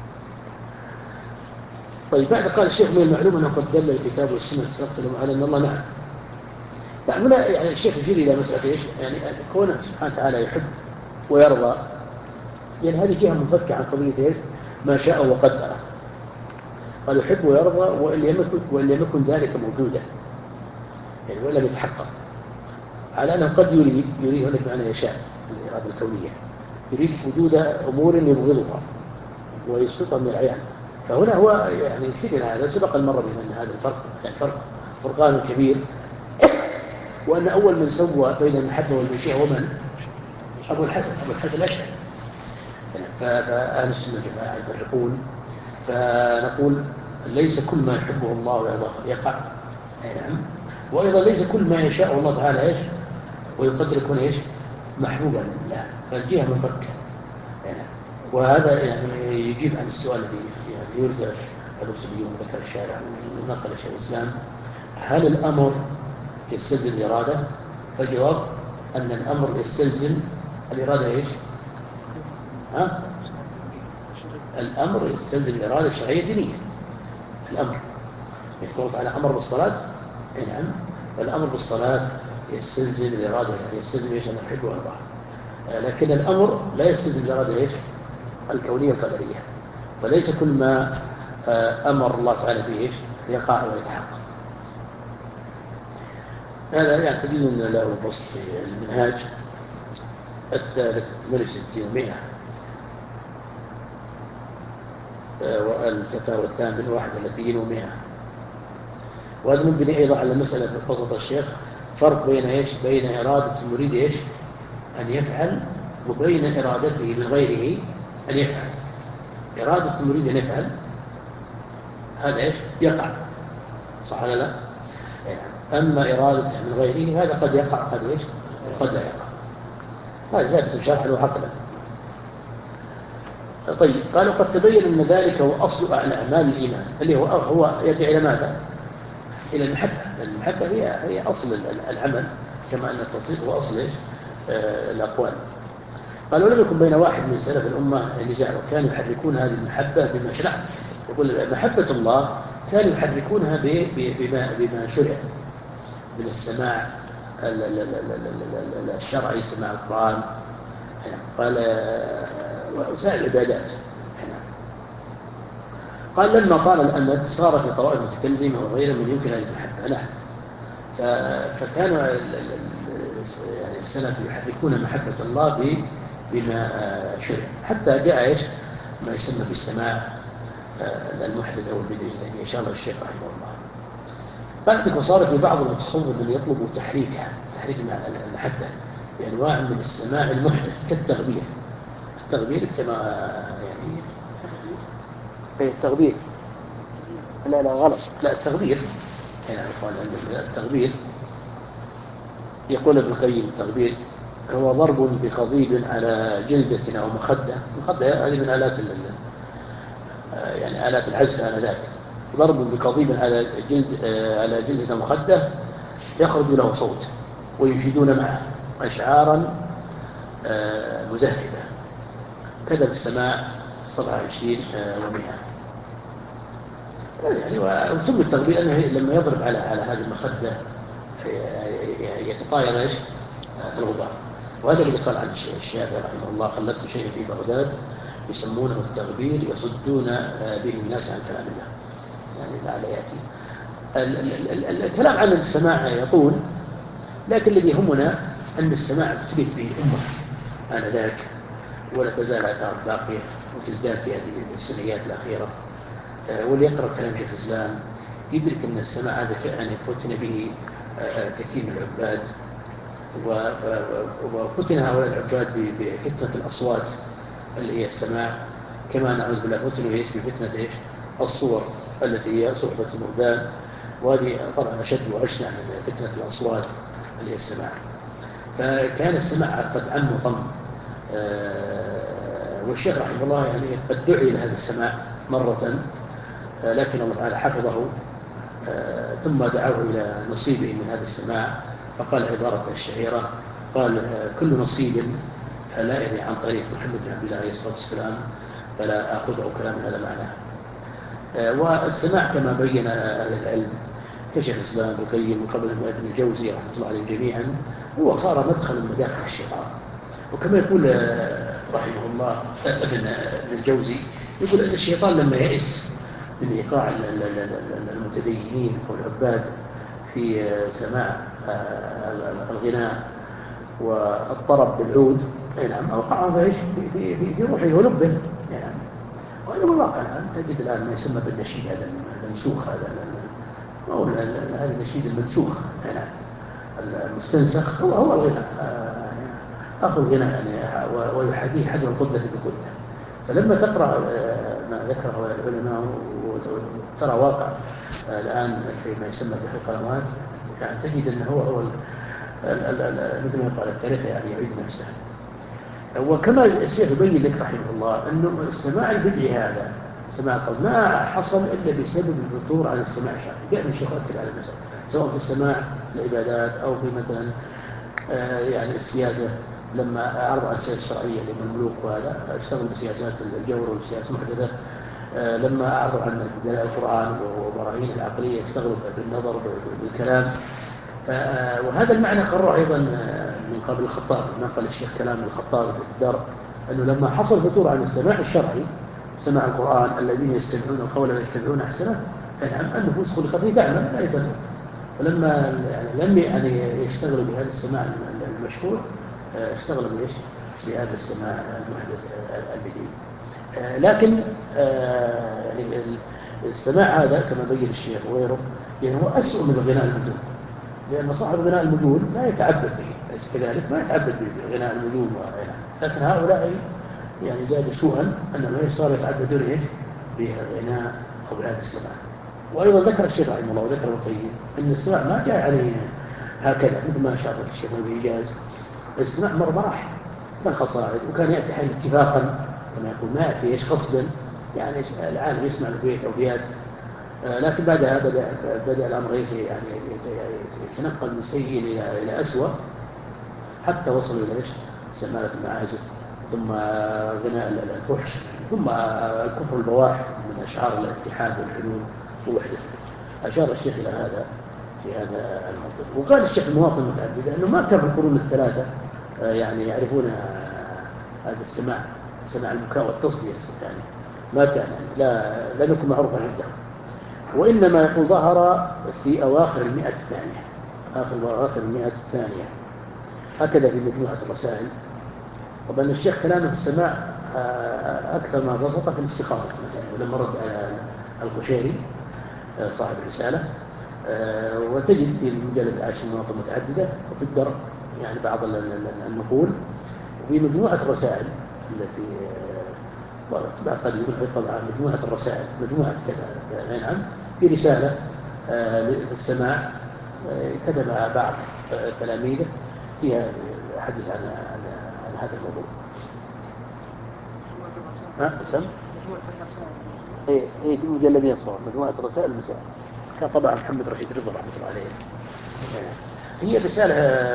طيب، بعد قال الشيخ: من المعلوم أنه قد دل الكتاب والسنة تفصل على أن الله نعم. هنا يعني الشيخ يشير إلى مسألة إيش؟ يعني كونه سبحانه وتعالى يحب ويرضى، يعني هذه جهة منفكة عن قضية إيش؟ ما شاء وقدر. قال يحب ويرضى وإن لم يكن ذلك موجودا، يعني وإن لم يتحقق، على أنه قد يريد هنا بمعنى يشاء، الإرادة الكونية، يريد وجود أمور يبغضها ويسقطها من العيان. فهنا هو يعني يشير إلى هذا. سبق المرة بين هذا الفرق، يعني فرقان كبير، وأن أول من سوى بين المحبة والمشيئة هو من؟ أبو الحسن الأشعري. فأهل السنة والجماعة يفرقون، فنقول ليس كل ما يحبه الله ويرضاه يقع، نعم، وأيضا ليس كل ما يشاء الله تعالى إيش ويقدر يكون إيش محبوبا لله، فالجهة منفكة. وهذا يعني يجيب عن السؤال الذي يعني يرد الأصوليون ذكر الشارع ونقل شيخ الإسلام: هل الأمر يستلزم الإرادة؟ فالجواب أن الأمر يستلزم الإرادة إيش؟ الأمر يستلزم الإرادة الشرعية الدينية. الأمر يقول تعالى أمر بالصلاة، نعم، فالأمر بالصلاة يستلزم الإرادة، يعني يستلزم إيش؟ أن أحب وأرضى. لكن الأمر لا يستلزم الإرادة إيش؟ الكونية القدرية، وليس كل ما أمر الله تعالى به إيش يقع ويتحقق. هذا يعني تجدون له بسط في المنهاج الثالث 68 و100، والفتاوى الثامن 31 و100. وهذا مبني أيضا على مسألة بسط الشيخ، فرق بين إيش؟ بين إرادة المريد إيش؟ أن يفعل، وبين إرادته من غيره أن يفعل. إرادة المريد أن يفعل هذا إيش؟ يقع، صح ولا لا؟ أما إرادته من غيره هذا قد يقع قد إيش؟ قد لا يقع. هذا ثابت شرعا وعقلا. طيب، قالوا قد تبين أن ذلك هو أصل أعمال الإيمان، اللي هو يرجع إلى ماذا؟ إلى المحبة. المحبة هي أصل العمل، كما أن التصديق هو أصل إيش؟ الأقوال. قالوا لم يكن بين واحد من سلف الأمة نزاع، وكانوا يحركون هذه المحبة بما شرع. يقول محبة الله كانوا يحركونها بما شرع من السماع الشرعي، سماع القرآن، قال وسائر العبادات. قال لما طال الأمد صار في طوائف متكلمة وغيره من يمكن هذه المحبة له، فكان يعني السلف يحركون محبة الله بما شرع، حتى جاء إيش ما يسمى بالسماع المحدث أو البدعي الذي أشار له الشيخ رحمه الله. بعد وصارت لبعض المتصوف من يطلبوا تحريك المحبة بأنواع من السماع المحدث كالتغبير. التغبير كما يعني التغبير لا غلط، لا التغبير هنا قال التغبير. يقول ابن القيم التغبير هو ضرب بقضيب على جلدة أو مخدة. المخدة هذه من آلات يعني آلات العزف آنذاك. ضرب بقضيب على جلدة أو مخدة يخرج له صوت، وينشدون معه أشعارا مزهدة. كذا بالسماع 27 و100. يعني وسمي التغبير أنه لما يضرب على هذه المخدة يتطاير إيش الغبار. وهذا اللي قال عن الشافعي رحمه الله: خلفت شيئا في بغداد يسمونه التغبير يصدون به الناس عن كلام الله. يعني لعل يأتي الكلام عن السماع يطول، لكن الذي يهمنا أن السماع تثبت به الأمة آنذاك، ولا تزال آثار باقية وتزداد في هذه السنوات الأخيرة. واللي يقرأ كلام شيخ الإسلام يدرك أن السماع هذا يعني فتن به كثير من العباد، وفتن هؤلاء العباد بفتنة الأصوات اللي هي السماع، كما نعوذ بالله فتنوا بفتنة إيش الصور التي هي صحبة المؤذان، وهذه طبعا أشد وأشنع من فتنة الأصوات اللي هي السماع. فكان السماع قد عم وطم. والشيخ رحمه الله يعني قد دعي لهذا السماع مرة، لكن الله تعالى حفظه، ثم دعوه إلى نصيبه من هذا السماع، فقال عبارة الشهيرة، قال: كل نصيب لا يأتي عن طريق محمد بن عبد الله عليه الصلاة والسلام فلا أخذه كلام هذا معناه. والسماع كما بين أهل العلم كشيخ الإسلام ابن القيم وقبل ابن الجوزي رحمه الله عليهم جميعا، هو صار مدخل من مداخل الشيطان. وكما يقول رحمه الله ابن الجوزي، يقول أن الشيطان لما يئس من إيقاع المتدينين أو العباد في سماع الغناء والطرب بالعود، نعم، أوقعهم في روحه ولبه، يعني. وهذا الواقع الآن. تجد الآن ما يسمى بالنشيد هذا المنسوخ، هذا النشيد المنسوخ، يعني المستنسخ هو الغناء، أخذ الغناء يعني، ويحاذيه حجر القدة بقدة. فلما تقرأ ما ذكره العلماء وترى واقع الآن فيما يسمى بالقنوات، يعني تجد أنه هو مثل ما يقال التاريخ يعني يعيد نفسه. وكما الشيخ يبين لك رحمه الله أنه السماع البدعي هذا سماع القلب ما حصل إلا بسبب الفتور عن السماع الشرعي. دائما الشيخ أكد على المسألة، سواء في السماع العبادات أو في مثلا يعني السياسة، لما عرض على السياسة الشرعية للملوك وهذا اشتغل بسياسات الجور والسياسة المحدثة. لما أعرضوا عن دلائل القرآن وبراهين العقلية اشتغلوا بالنظر بالكلام. وهذا المعنى قرره أيضا من قبل الخطاب، نقل الشيخ كلام الخطاب في الدار، أنه لما حصل فتور عن السماع الشرعي، سماع القرآن، الذين يستمعون القول ويتبعون أحسنه، نعم، النفوس خلقت لتعمل لا يستطيع. فلما لم يعني يشتغلوا بهذا السماع المشروع، اشتغلوا بإيش؟ بهذا السماع المحدث البديع. لكن يعني السماع هذا كما بين الشيخ وغيره، يعني هو أسوأ من الغناء المجول، لأن صاحب غناء المجول لا يتعبد به، ليس كذلك ما يتعبد بغناء النجوم وغيرها، لكن هؤلاء يعني زاد سوءا أنهم صاروا يتعبدون إيش بغناء أو بهذا السماع. وأيضا ذكر الشيخ رحمه الله وذكر ابن القيم أن السماع ما جاء عليه هكذا مثل ما أشار الشيخ بإيجاز. السماع مر مراحل، كان قصائد وكان يأتي حين اتفاقا كما يقول، ما يأتي إيش قصدا، يعني العالم يسمع البيت أو بيات، لكن بعدها بدأ الأمر يعني يتنقل من سيء إلى أسوأ حتى وصلوا إلى إيش سماعة المعازف، ثم غناء الفحش، ثم الكفر البواح من أشعار الاتحاد والحلول ووحدة. أشار الشيخ إلى هذا في هذا الموضوع. وقال الشيخ المواطن المتعددة أنه ما كان في القرون الثلاثة يعني يعرفون هذا السماع، سماع البكاء والتصديق، يعني ما كان لا يكون معروفا عندهم، وإنما يقول ظهر في أواخر المئة الثانية، أواخر المئة الثانية، هكذا في مجموعة الرسائل. طبعا الشيخ كلامه في السماع أكثر ما بسط في الاستقامة، ولما رد على القشيري صاحب الرسالة، وتجد في المجلد العاشر مناطق متعددة، وفي الدرء يعني بعض النقول، وفي مجموعة الرسائل التي بعد قليل طبعا مجموعة الرسائل، مجموعة كذا نعم، في رسالة في السماع كتبها بعض تلاميذه فيها حديث عن هذا الموضوع. سم؟ هي مجلدين صور، مجموعة الرسائل المسائل، كان طبعا محمد رشيد رضا رحمه الله عليه. هي رسالة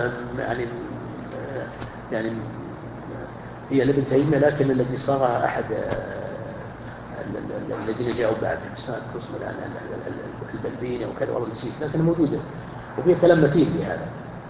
يعني هي لابن تيمية، لكن الذي صاغها أحد الذين جاءوا بعده، اسمها اسمه الآن البلبيني وكذا، والله نسيت، لكن موجودة وفيها كلام متين في هذا.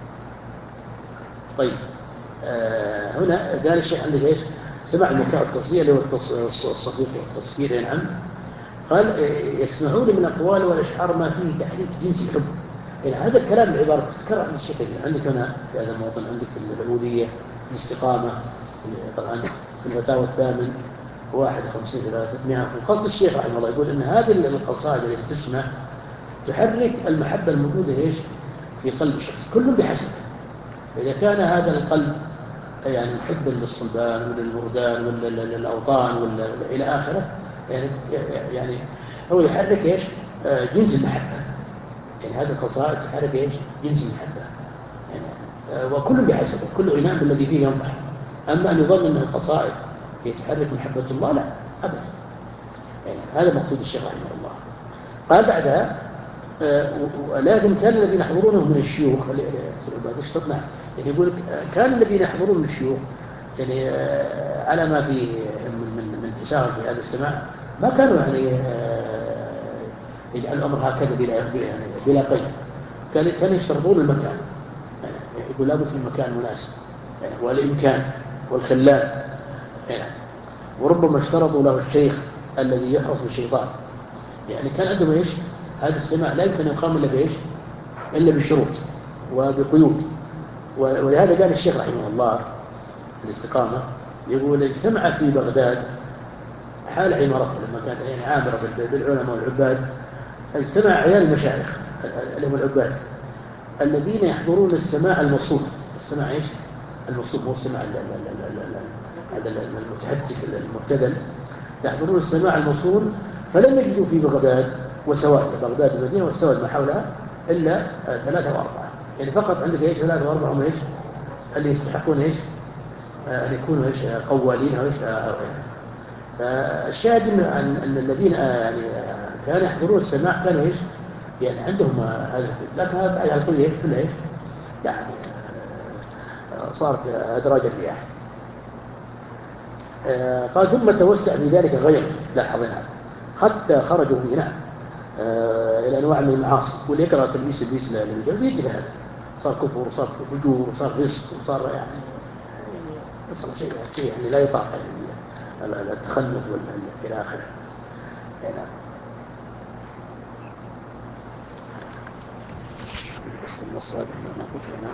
طيب هنا قال الشيخ عندك ايش؟ سماع المكاء والتصديق اللي هو الصفيق والتصفير. نعم، قال يسمعون من الأقوال والأشعار ما فيه تحريك جنس الحب. يعني هذا الكلام العبارة تذكر عن الشيخ عندك هنا في هذا الموطن، عندك في العبودية، في الاستقامة، طبعا في الفتاوى الثامن 51/300. وقصد الشيخ رحمه الله يقول إن هذه القصائد التي تسمع تحرك المحبة الموجودة ايش في قلب الشخص، كل بحسب. إذا كان هذا القلب يعني محبا للصلبان وللوردان وللأوطان إلى آخره، يعني هو يحرك ايش جنس المحبة. يعني هذه القصائد تحرك ايش جنس المحبة، يعني وكل بحسبه، كل إناء بالذي فيه ينضح. أما أن يظن أن القصائد يتحرك محبة الله، لا أبدا. يعني هذا مقصود الشيخ رحمه الله. قال بعدها لكن كان الذين يحضرونه من الشيوخ يعني يقول كان الذين يحضرون من الشيوخ يعني على ما فيه من انتشار في هذا السماع، ما كانوا يعني يجعل الأمر هكذا بلا قيد. كانوا يشترطون المكان، يعني يقول لابد في المكان مناسب، يعني والإمكان والخلال، يعني وربما اشترطوا له الشيخ الذي يحرص بالشيطان. يعني كان عندهم ايش هذا السماع لا يمكن أن يقام إلا بإيش إلا بشروط وبقيود. ولهذا قال الشيخ رحمه الله في الاستقامة، يقول اجتمع في بغداد حال عمارتها لما كانت يعني عامرة بالعلماء والعباد، اجتمع عيال المشايخ اللي هم العباد الذين يحضرون السماع المصوت. السماع ايش المصوت، مو السماع المتهتك المبتذل، يحضرون السماع المصول، فلم يجدوا في بغداد وسواد، بغداد المدينة والسواد ما حولها إلا 3 و4. يعني فقط عندك ايش 3 و4 هم ايش اللي يستحقون ايش أن يكونوا ايش قوالين أو ايش أو فالشاهد أن الذين يعني كانوا يحضرون السماع كانوا ايش يعني عندهم هذا، لكن هذا بعد القضية كلها ايش يعني صارت أدراج الرياح. قال ثم توسع في ذلك غيره، لاحظنا حتى خرجوا هنا إلى أنواع من المعاصي، واللي يقرأ تلبيس إبليس للجوز يجري هذا، صار كفر وصار فجور وصار رزق وصار يعني صار شيء يعني لا يطاق التخلف إلى آخره. يعني بس النص هذا نقول فيه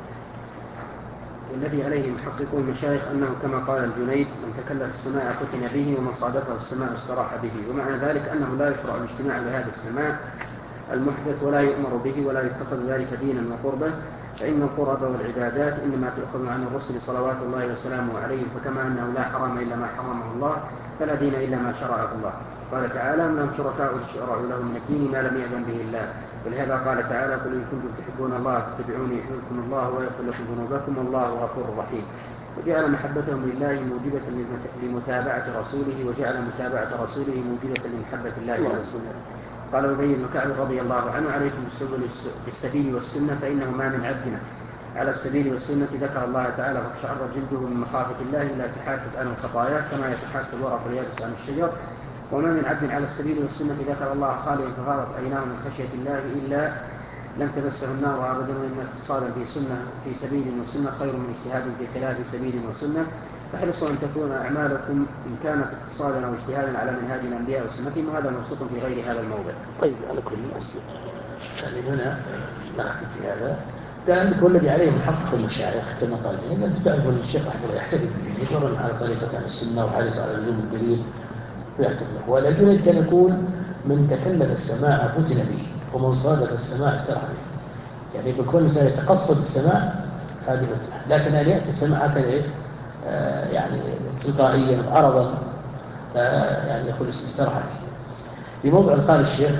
والذي عليه محققو المشايخ أنه كما قال الجنيد من تكلف السماع فتن به، ومن صادفه السماع استراح به. ومعنى ذلك أنه لا يشرع الاجتماع بهذا السماع المحدث، ولا يؤمر به، ولا يتخذ ذلك دينا وقربة، فإن القرب والعبادات إنما تؤخذ عن الرسل صلوات الله وسلامه عليهم، فكما أنه لا حرام إلا ما حرمه الله فلا دين إلا ما شرعه الله. قال تعالى: أم لهم شركاء شرعوا لهم من الدين ما لم يأذن به الله. ولهذا قال تعالى: قل إن كنتم تحبون الله فاتبعوني يحببكم الله ويغفر لكم ذنوبكم والله غفور رحيم. وجعل محبتهم لله موجبة لمتابعة رسوله، وجعل متابعة رسوله موجبة لمحبة الله ورسوله. قال أبي بن كعب رضي الله عنه: عليكم بالسبيل والسنة، فإنه ما من عبد على السبيل والسنة ذكر الله تعالى فاقشعر جلده من مخافة الله إلا تحاتت عن الخطايا كما يتحات الورق اليابس عن الشجر، وما من عبد على السبيل والسنة ذكر الله خاليا فغارت عيناه من خشية الله إلا لم تمسه النار أبدا، وإن اقتصادا في سبيل وسنة خير من اجتهاد في خلاف سبيل وسنة. فاحرصوا أن تكون أعمالكم إن كانت اقتصادا أو اجتهادا على منهاج الأنبياء وسنتهم، وهذا مبسوط في غير هذا الموضع. طيب، على كل يعني هنا نختم في هذا. كان الذي عليه من حق المشايخ كما قال لي أنت تعرف أن الشيخ أحمد يحتفل بالجنيد ورد على طريقة عن السنة وحارس على لزوم الدليل ويحتفل. والجنيد كان يقول: من تكلف السماع فتن به، ومن صادف السماع استراح به. يعني بكل إنسان يتقصد السماع هذه فتنة، لكن أن يأتي السماع هكذا يعني تلقائيا عرضا يعني يقول استراح به. في موضع قال الشيخ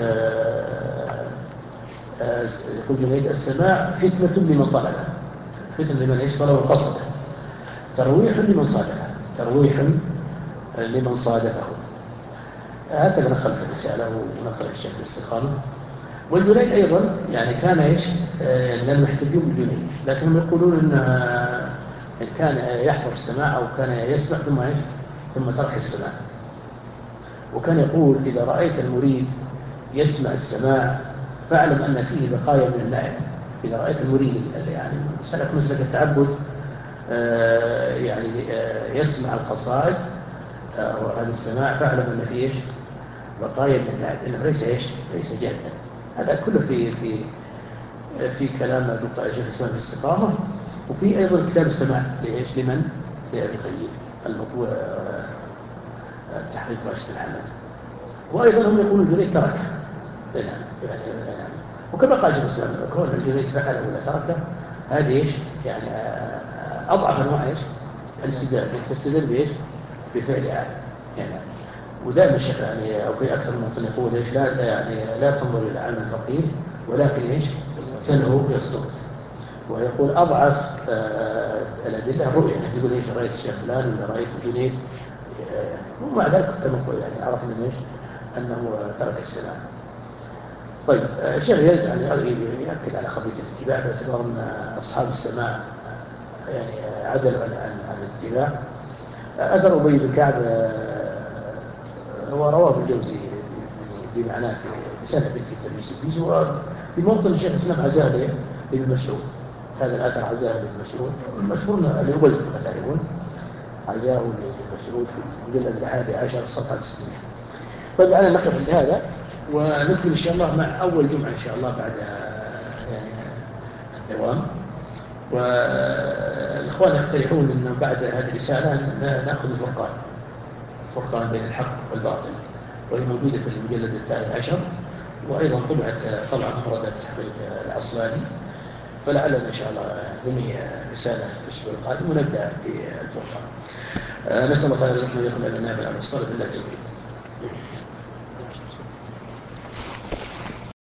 يقول جنيد: السماع فتنة لمن طلبه، فتنة لمن طلبه وقصده، ترويح لمن صادفه، ترويح لمن صادفه. هكذا نقل في الرسالة ونقل الشيخ الاستقامة. والجنيد أيضا يعني كان لم يحتجون بالجنيد، لكنهم يقولون إن كان يحضر السماع أو كان يسمع ثم ترك السماع. وكان يقول: إذا رأيت المريد يسمع السماع فاعلم أن فيه بقايا من اللعب. إذا رأيت المريد يعني سلك مسلك التعبد يعني يسمع القصائد وهذا السماع فاعلم أن فيه بقايا من اللعب، إنه ليس جهدا. هذا كله في كلام شيخ الإسلام في الاستقامة. وفي أيضا كتاب السماع لمن؟ لأبي القيم الموضوع تحقيق راشد الحمد. وأيضا هم يقولون الجنيد ترك. يعني وكما قال شيخ الإسلام كون الجنيد فعله ولا تركه هذه يعني أضعف أنواع الاستدلال. تستدل بفعل عام يعني. ودائما الشيخ يعني أو في أكثر من موطن يقول لا تنظر إلى عالم الفقير ولكن سنه يصدق. ويقول أضعف الأدلة الرؤية، يعني يقول رأيت الشيخ فلان ولا رأيت الجنيد، ومع ذلك كما يعني عرفنا أنه ترك السماع. طيب، الشيخ يرجع يأكد على قضية الاتباع باعتبار أن أصحاب السماع يعني عدلوا عن الاتباع. أثر أبي بن كعب هو رواه الجوزي بمعناه في سنة في تلميذ الديس، وفي موطن الشيخ الإسلام عزاه لابن مسعود. هذا الأثر عزاه لابن مسعود، المشهور لأبي كما تعلمون عزاه لابن مسعود في المجلد 11 صفحة 600. طيب، أنا نقف بهذا ونكمل إن شاء الله مع أول جمعة إن شاء الله بعد يعني الدوام. والإخوان يقترحون أنه بعد هذه الرسالة نأخذ الفرقان بين الحق والباطل، وهي موجودة في المجلد 13، وأيضا طبعا مفردة بتحقيق العصلاني. فلعلنا إن شاء الله ننهي رسالة في الأسبوع القادم ونبدأ بالفرقان. نسأل الله تعالى أن يكون لنا في العمل الصالح بالله التوفيق.